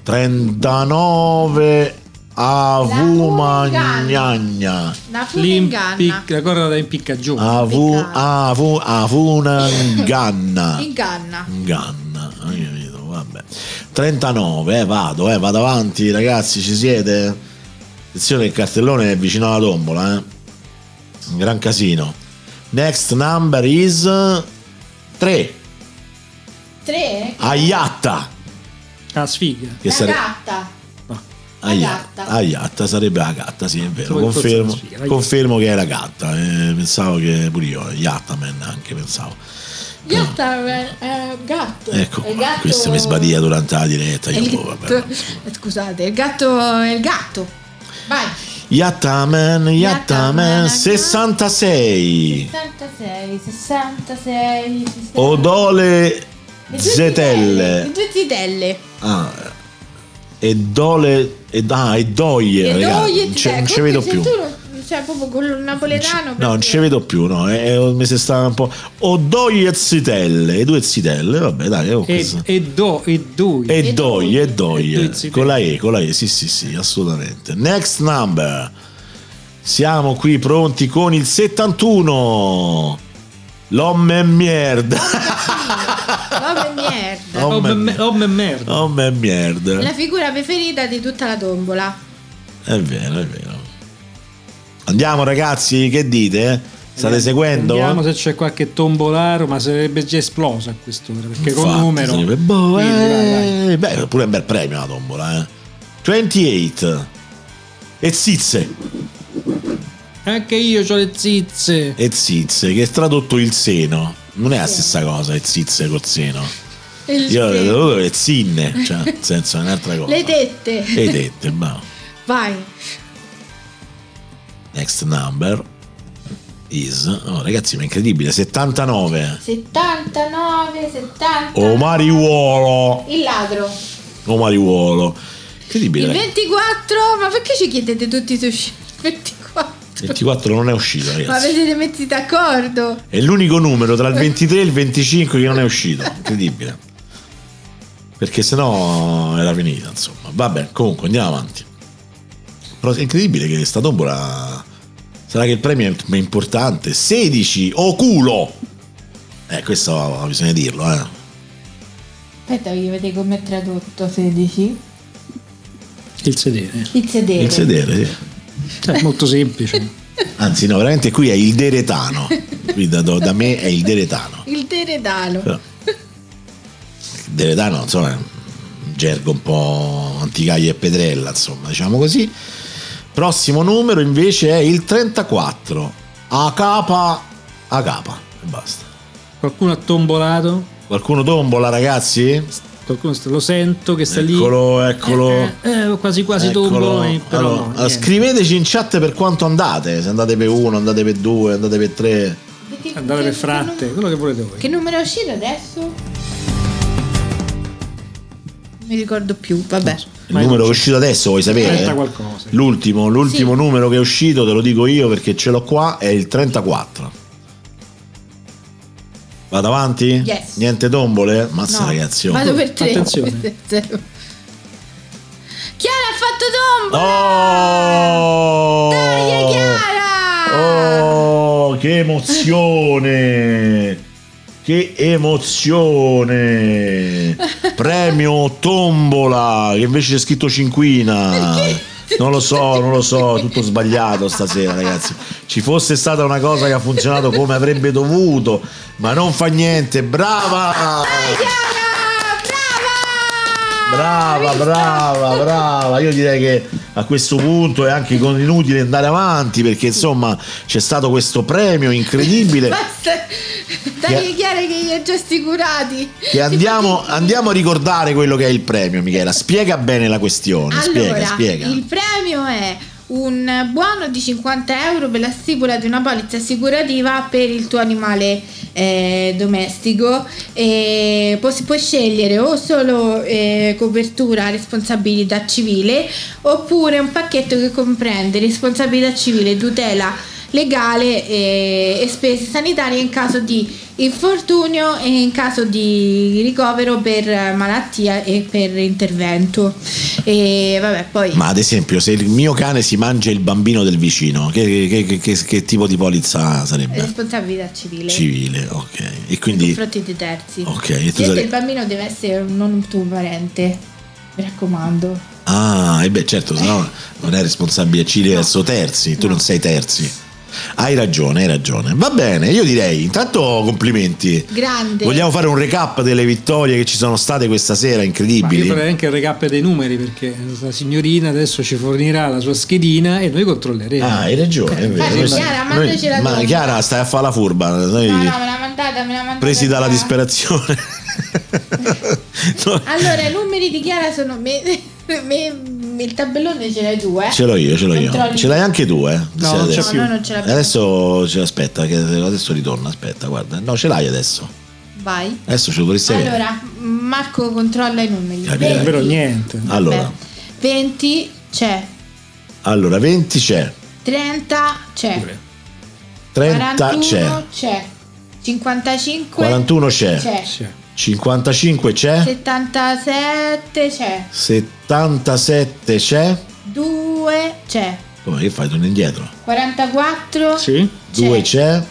a Vumagnagna. La fuminganna. La corda da impiccagione. Avunganna. Inganna. Inganna, hai capito? Vabbè. 39, vado avanti, ragazzi, ci siete? Attenzione, il cartellone è vicino alla tombola, un gran casino. Next number is 3. 3? Aiatta. Ah, sfiga. Che La sare- gatta. Aiatta. Aiatta sarebbe la gatta, sì, è vero. Solo che forse Confermo, la sfiga, confermo che è la gatta. Pensavo che pure io, Yattaman anche pensavo. Gatta è gatto. Ecco, Il gatto... questo mi sbadia durante la diretta. È Io, il vabbè. gatto. Scusate, il gatto è il gatto. Vai. Yattaman 66. 66. Odole Zetelle. Le due zitelle. E Dole e Doie, ragazzi, non ci vedo più. Cioè proprio con il napoletano. No, non ci vedo più, no, mi si sta un po'. Odoie e zitelle, e due zitelle, vabbè, dai, E Doie, due zitelle. con la E, sì, assolutamente. Next number. Siamo qui pronti con il 71. L'homme è merda. L'uomo è merda. L'homme è merda. La figura preferita di tutta la tombola. È vero. Andiamo, ragazzi, che dite? State seguendo? Vediamo se c'è qualche tombolaro, ma sarebbe già esplosa a quest'ora, perché Infatti, con numero. sarebbe vai. Beh, pure un bel premio la tombola, 28. E zizze. Anche io ho le zizze. E zizze, che è tradotto il seno. Non è la stessa cosa, e zizze col seno. Io le zinne, cioè, nel senso è un'altra cosa. Le tette. Le tette, bravo. Vai. Next number is, ragazzi, ma è incredibile, 79. 70. O mariuolo. Il ladro. O mariuolo. Incredibile. Il 24, ma perché ci chiedete tutti su 24? Il 24 non è uscito, ragazzi. Ma vi siete messi d'accordo? È l'unico numero tra il 23 e il 25 che non è uscito. Incredibile. Perché sennò era finita, insomma. Vabbè, comunque andiamo avanti. Però è incredibile che sta tombola. Sarà che il premio è importante. 16 o culo. Questo bisogna dirlo, Aspetta, vi vedete come è tradotto 16? Il sedere. Il sedere. Il sedere, sì. Cioè, molto semplice. Anzi, no, veramente qui è il deretano. Qui da me è il deretano. Il deretano. Però, il deretano, insomma, è un gergo un po' anticaglia e pedrella, insomma, diciamo così. Prossimo numero invece è il 34. A capa. E basta. Qualcuno ha tombolato? Qualcuno tombola, ragazzi? Qualcuno lo sento che sta Eccolo. lì. Quasi tombolo. Però allora, scriveteci in chat per quanto andate. Se andate per 1, andate per 2, andate per 3. Andate per fratte, quello che volete voi. Che numero è uscito adesso? Non mi ricordo più, vabbè. Il numero che è uscito adesso, vuoi sapere? Qualcosa. L'ultimo Sì. numero che è uscito, te lo dico io perché ce l'ho qua, è il 34. Vado avanti? Yes. Niente tombole? Mazza, No, ragazzi. Oh. vado per 3. Attenzione. Chiara ha fatto tombola! Oh! Dai, Chiara! Oh, che emozione! Che emozione! Premio tombola, che invece c'è scritto cinquina. Non lo so, tutto sbagliato stasera, ragazzi. Ci fosse stata una cosa che ha funzionato come avrebbe dovuto, ma non fa niente. Brava! Brava. Io direi che a questo punto è anche inutile andare avanti, perché insomma c'è stato questo premio incredibile. Basta, dai Chiara che li hai già assicurati. Che andiamo a ricordare quello che è il premio, Michela. Spiega bene la questione. Allora, Spiega. Il premio è un buono di 50 euro per la stipula di una polizza assicurativa per il tuo animale domestico. Puoi scegliere o solo copertura responsabilità civile, oppure un pacchetto che comprende responsabilità civile, tutela legale e spese sanitarie in caso di infortunio e in caso di ricovero per malattia e per intervento. E vabbè, poi. Ma ad esempio, se il mio cane si mangia il bambino del vicino, che tipo di polizza sarebbe? Responsabilità civile. Civile, ok. E quindi nei confronti dei terzi. Ok. Il bambino deve essere non un tuo parente, mi raccomando. Ah, e beh, certo, sennò non è responsabile civile verso terzi, tu non sei terzi. Hai ragione. Va bene, io direi intanto complimenti. Grande. Vogliamo fare un recap delle vittorie che ci sono state questa sera, incredibili? Ma io farei anche il recap dei numeri, perché la signorina adesso ci fornirà la sua schedina e noi controlleremo. Ah, hai ragione, è vero. Chiara, mandacela ma Chiara, stai a fare la furba. Noi no, me l'ha mandata presi dalla disperazione. No. Allora, i numeri di Chiara sono il tabellone ce l'hai tu, Ce l'ho io. Ce l'hai anche tu, No, non c'è più. Noi non ce l'abbiamo. Adesso aspetta, che adesso ritorna, aspetta, guarda. No, ce l'hai adesso. Vai. Adesso ce lo dovresti avere. Allora, Marco controlla i numeri. È vero, niente. Allora, 20 c'è. Allora, 20 c'è. 30 c'è. 30 c'è. 55 41 c'è. 55 c'è. 77 c'è. 77 c'è. 2 c'è. Come che fai? Torni indietro. 44 Sì. 2 c'è.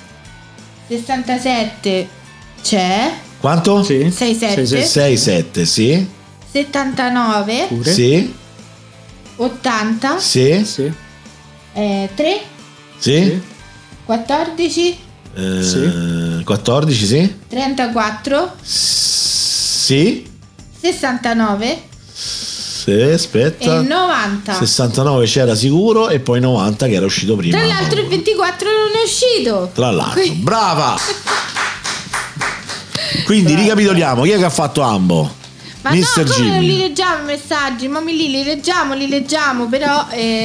67 c'è. Quanto? Sì. 67 sì. 79 pure. Sì. 80 Sì. 3 Sì. 14 14 sì. 34 Sì. 69 Sì, aspetta. e 90. 69 c'era sicuro e poi 90 che era uscito prima. Tra l'altro il 24 non è uscito. Tra l'altro, brava. Quindi ricapitoliamo, chi è che ha fatto ambo? Ma Mr. no, come non Jimmy. li leggiamo i messaggi? Ma li leggiamo, però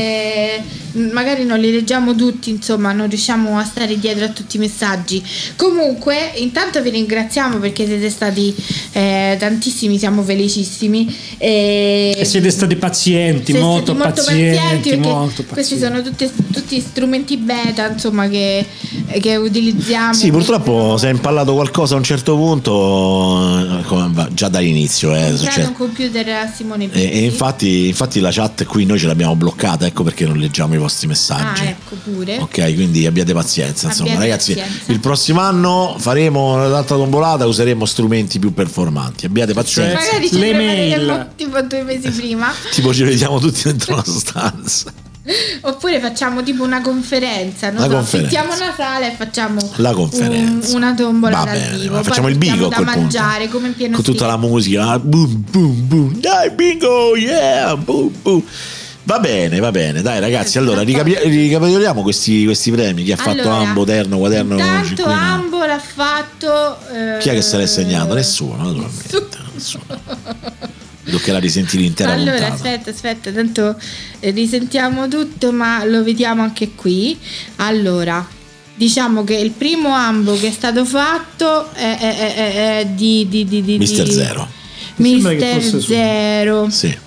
magari non li leggiamo tutti, insomma, non riusciamo a stare dietro a tutti i messaggi. Comunque, intanto vi ringraziamo perché siete stati tantissimi, siamo felicissimi. E siete stati pazienti, molto pazienti. Questi sono tutti strumenti beta, insomma, che utilizziamo. Sì, purtroppo si è impallato qualcosa a un certo punto, già dall'inizio. Un computer a Simone Bitti. E infatti la chat qui noi ce l'abbiamo bloccata, ecco perché non leggiamo i vostri messaggi. Ah, ecco pure. Ok, quindi abbiate pazienza, insomma, Abbiate ragazzi. pazienza. Il prossimo anno faremo l'altra tombolata, useremo strumenti più performanti. Abbiate pazienza. Magari ci le prepariamo mail. tipo 2 mesi prima. Tipo ci vediamo tutti dentro una stanza. Oppure facciamo tipo una conferenza, affittiamo una sala e facciamo la conferenza, una tombola va dal bene, vivo. facciamo il bingo da a quel mangiare punto. come in pieno con tutta stile. la musica, boom boom boom, dai bingo, yeah, boom boom. Va bene, dai ragazzi, allora ricapitoliamo questi premi. Chi ha fatto ambo, terno, quaderno, intanto cinquino? ambo l'ha fatto chi è che se l'è segnato? Nessuno, naturalmente. Nessuno. Toccherà risentire l'intera allora puntata. aspetta, tanto risentiamo tutto, ma lo vediamo anche qui. Allora, diciamo che il primo ambo che è stato fatto è di Mister Zero. Mister Zero. Sì.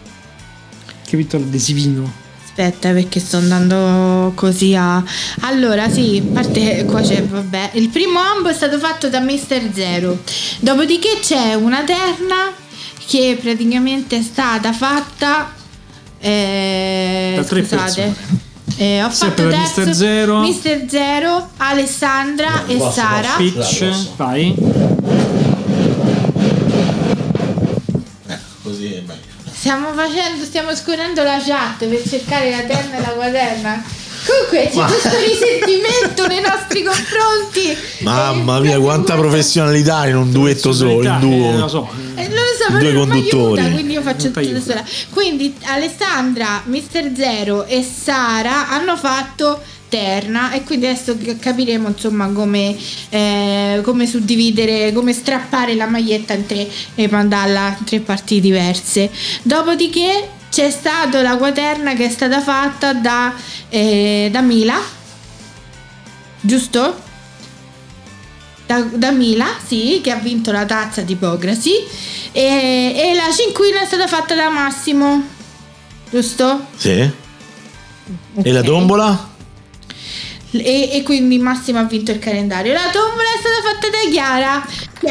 Capito l'adesivino? Aspetta, perché sto andando così a. Allora, sì, a parte qua c'è, vabbè. Il primo ambo è stato fatto da Mister Zero. Dopodiché c'è una terna che praticamente è stata fatta da 3 scusate, ho sempre fatto da Mister Zero, Alessandra e Sara. Pitch, vai. Così è meglio. Stiamo scorrendo la chat per cercare la terna e la quaterna. Comunque c'è questo risentimento nei nostri confronti. Mamma mia, quanta professionalità in un duetto solo, in duo. Lo so. Lo so, ma due non mi conduttori. aiuta, quindi io faccio tutto da sola. Quindi Alessandra, Mister Zero e Sara hanno fatto terna e quindi adesso capiremo insomma come suddividere, come strappare la maglietta in tre e mandarla in tre parti diverse. Dopodiché c'è stata la quaterna che è stata fatta da Mila, giusto? Da Mila, sì, che ha vinto la tazza di Pograsi, e la cinquina è stata fatta da Massimo, giusto? Sì. Okay. E la tombola? E quindi Massimo ha vinto il calendario. La tombola è stata fatta da Chiara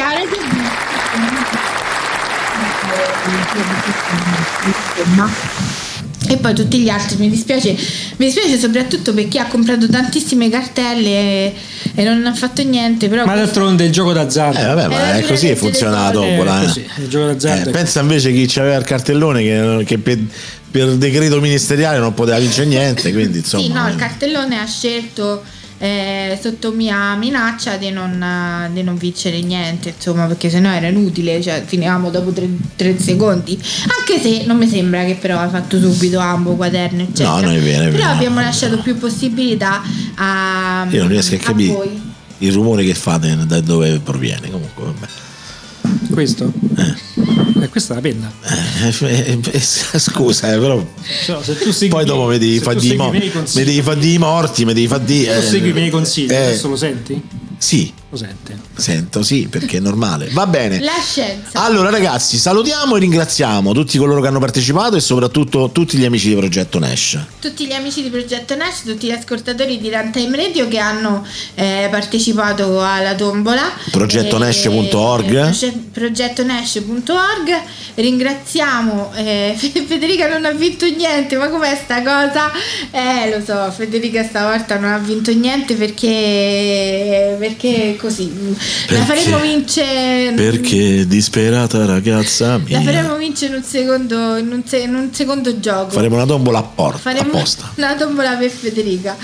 e poi tutti gli altri. Mi dispiace soprattutto per chi ha comprato tantissime cartelle e non ha fatto niente, però ma d'altronde il gioco d'azzardo, vabbè, ma è così che funziona la tombola, così, il gioco d'azzardo pensa invece chi c'aveva il cartellone che per decreto ministeriale non poteva vincere niente, quindi insomma. Sì, no, il cartellone ha scelto sotto mia minaccia di non vincere niente, insomma, perché sennò era inutile, cioè finivamo dopo 3 secondi, anche se non mi sembra che però ha fatto subito ambo, quaderno eccetera. No, non è vero, però abbiamo no, lasciato più possibilità a io non riesco a capire voi. il rumore che fate, da dove proviene, comunque vabbè. Questo? Questa è la penna. Scusa, però se tu segui, poi dopo mi devi fare di morti, mi devi fare di. Tu segui i miei consigli, adesso lo senti? Sì. Lo sente? Sento, sì, perché è normale. Va bene. La scienza. Allora ragazzi, salutiamo e ringraziamo tutti coloro che hanno partecipato e soprattutto tutti gli amici di Progetto Nash. Tutti gli amici di Progetto Nash, tutti gli ascoltatori di Runtime Radio che hanno partecipato alla tombola. Progettonash.org. Progettonash.org. Ringraziamo Federica non ha vinto niente, ma com'è sta cosa? Lo so, Federica stavolta non ha vinto niente perché così perché? La faremo vincere perché disperata ragazza mia. La faremo vincere in un secondo gioco. Faremo una tombola apposta. Una tombola per Federica.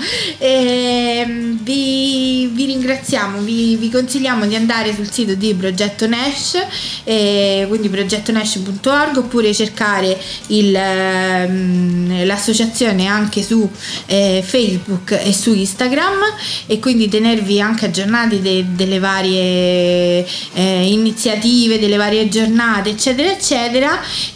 Vi ringraziamo, vi consigliamo di andare sul sito di Progetto Nash, quindi progettonash.org, oppure cercare l'associazione anche su Facebook e su Instagram, e quindi tenervi anche aggiornati delle varie iniziative, delle varie giornate eccetera eccetera.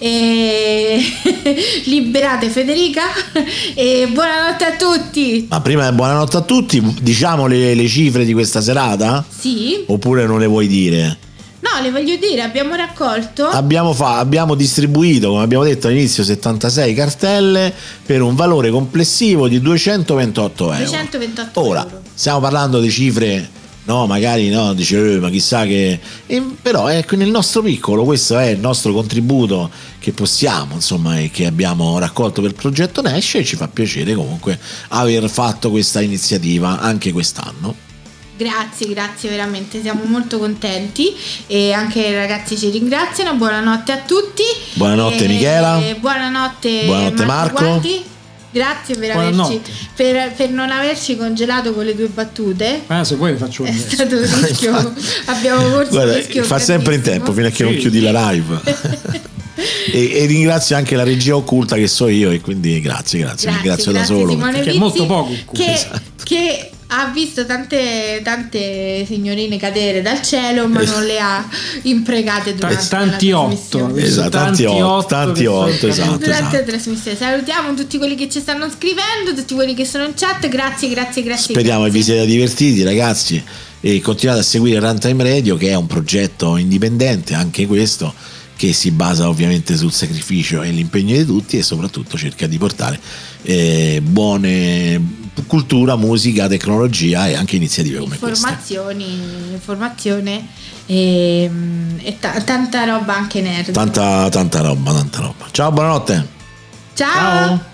Liberate Federica e buonanotte a tutti. Ma prima buonanotte a tutti, diciamo le cifre di questa serata? Sì. Oppure non le vuoi dire? No, le voglio dire, abbiamo raccolto, abbiamo distribuito, come abbiamo detto all'inizio, 76 cartelle per un valore complessivo di 228 euro. 228 Ora, euro. stiamo parlando di cifre, no, magari no, dice ma chissà che. Però ecco, nel nostro piccolo, questo è il nostro contributo che possiamo, insomma, e che abbiamo raccolto per il Progetto Nash, e ci fa piacere comunque aver fatto questa iniziativa anche quest'anno. Grazie veramente, siamo molto contenti e anche i ragazzi ci ringraziano. Buonanotte a tutti. Buonanotte Michela. Buonanotte Marco. Guardi. Grazie per non averci congelato con le 2 battute. Se vuoi le faccio un stato un rischio. Abbiamo corso un rischio. Fa sempre in tempo fino a che non chiudi la live. e ringrazio anche la regia occulta che so io, e quindi grazie da solo, Simone che è molto poco che ha visto tante signorine cadere dal cielo, ma non le ha imprecate durante tanti la otto, trasmissione. Esatto. Durante la trasmissione. Salutiamo tutti quelli che ci stanno scrivendo, tutti quelli che sono in chat. Grazie. Speriamo che vi siate divertiti, ragazzi, e continuate a seguire Runtime Radio, che è un progetto indipendente, anche questo, che si basa ovviamente sul sacrificio e l'impegno di tutti, e soprattutto cerca di portare buone cultura, musica, tecnologia e anche iniziative come informazione e tanta roba anche nerd. Tanta roba. Ciao, buonanotte. Ciao.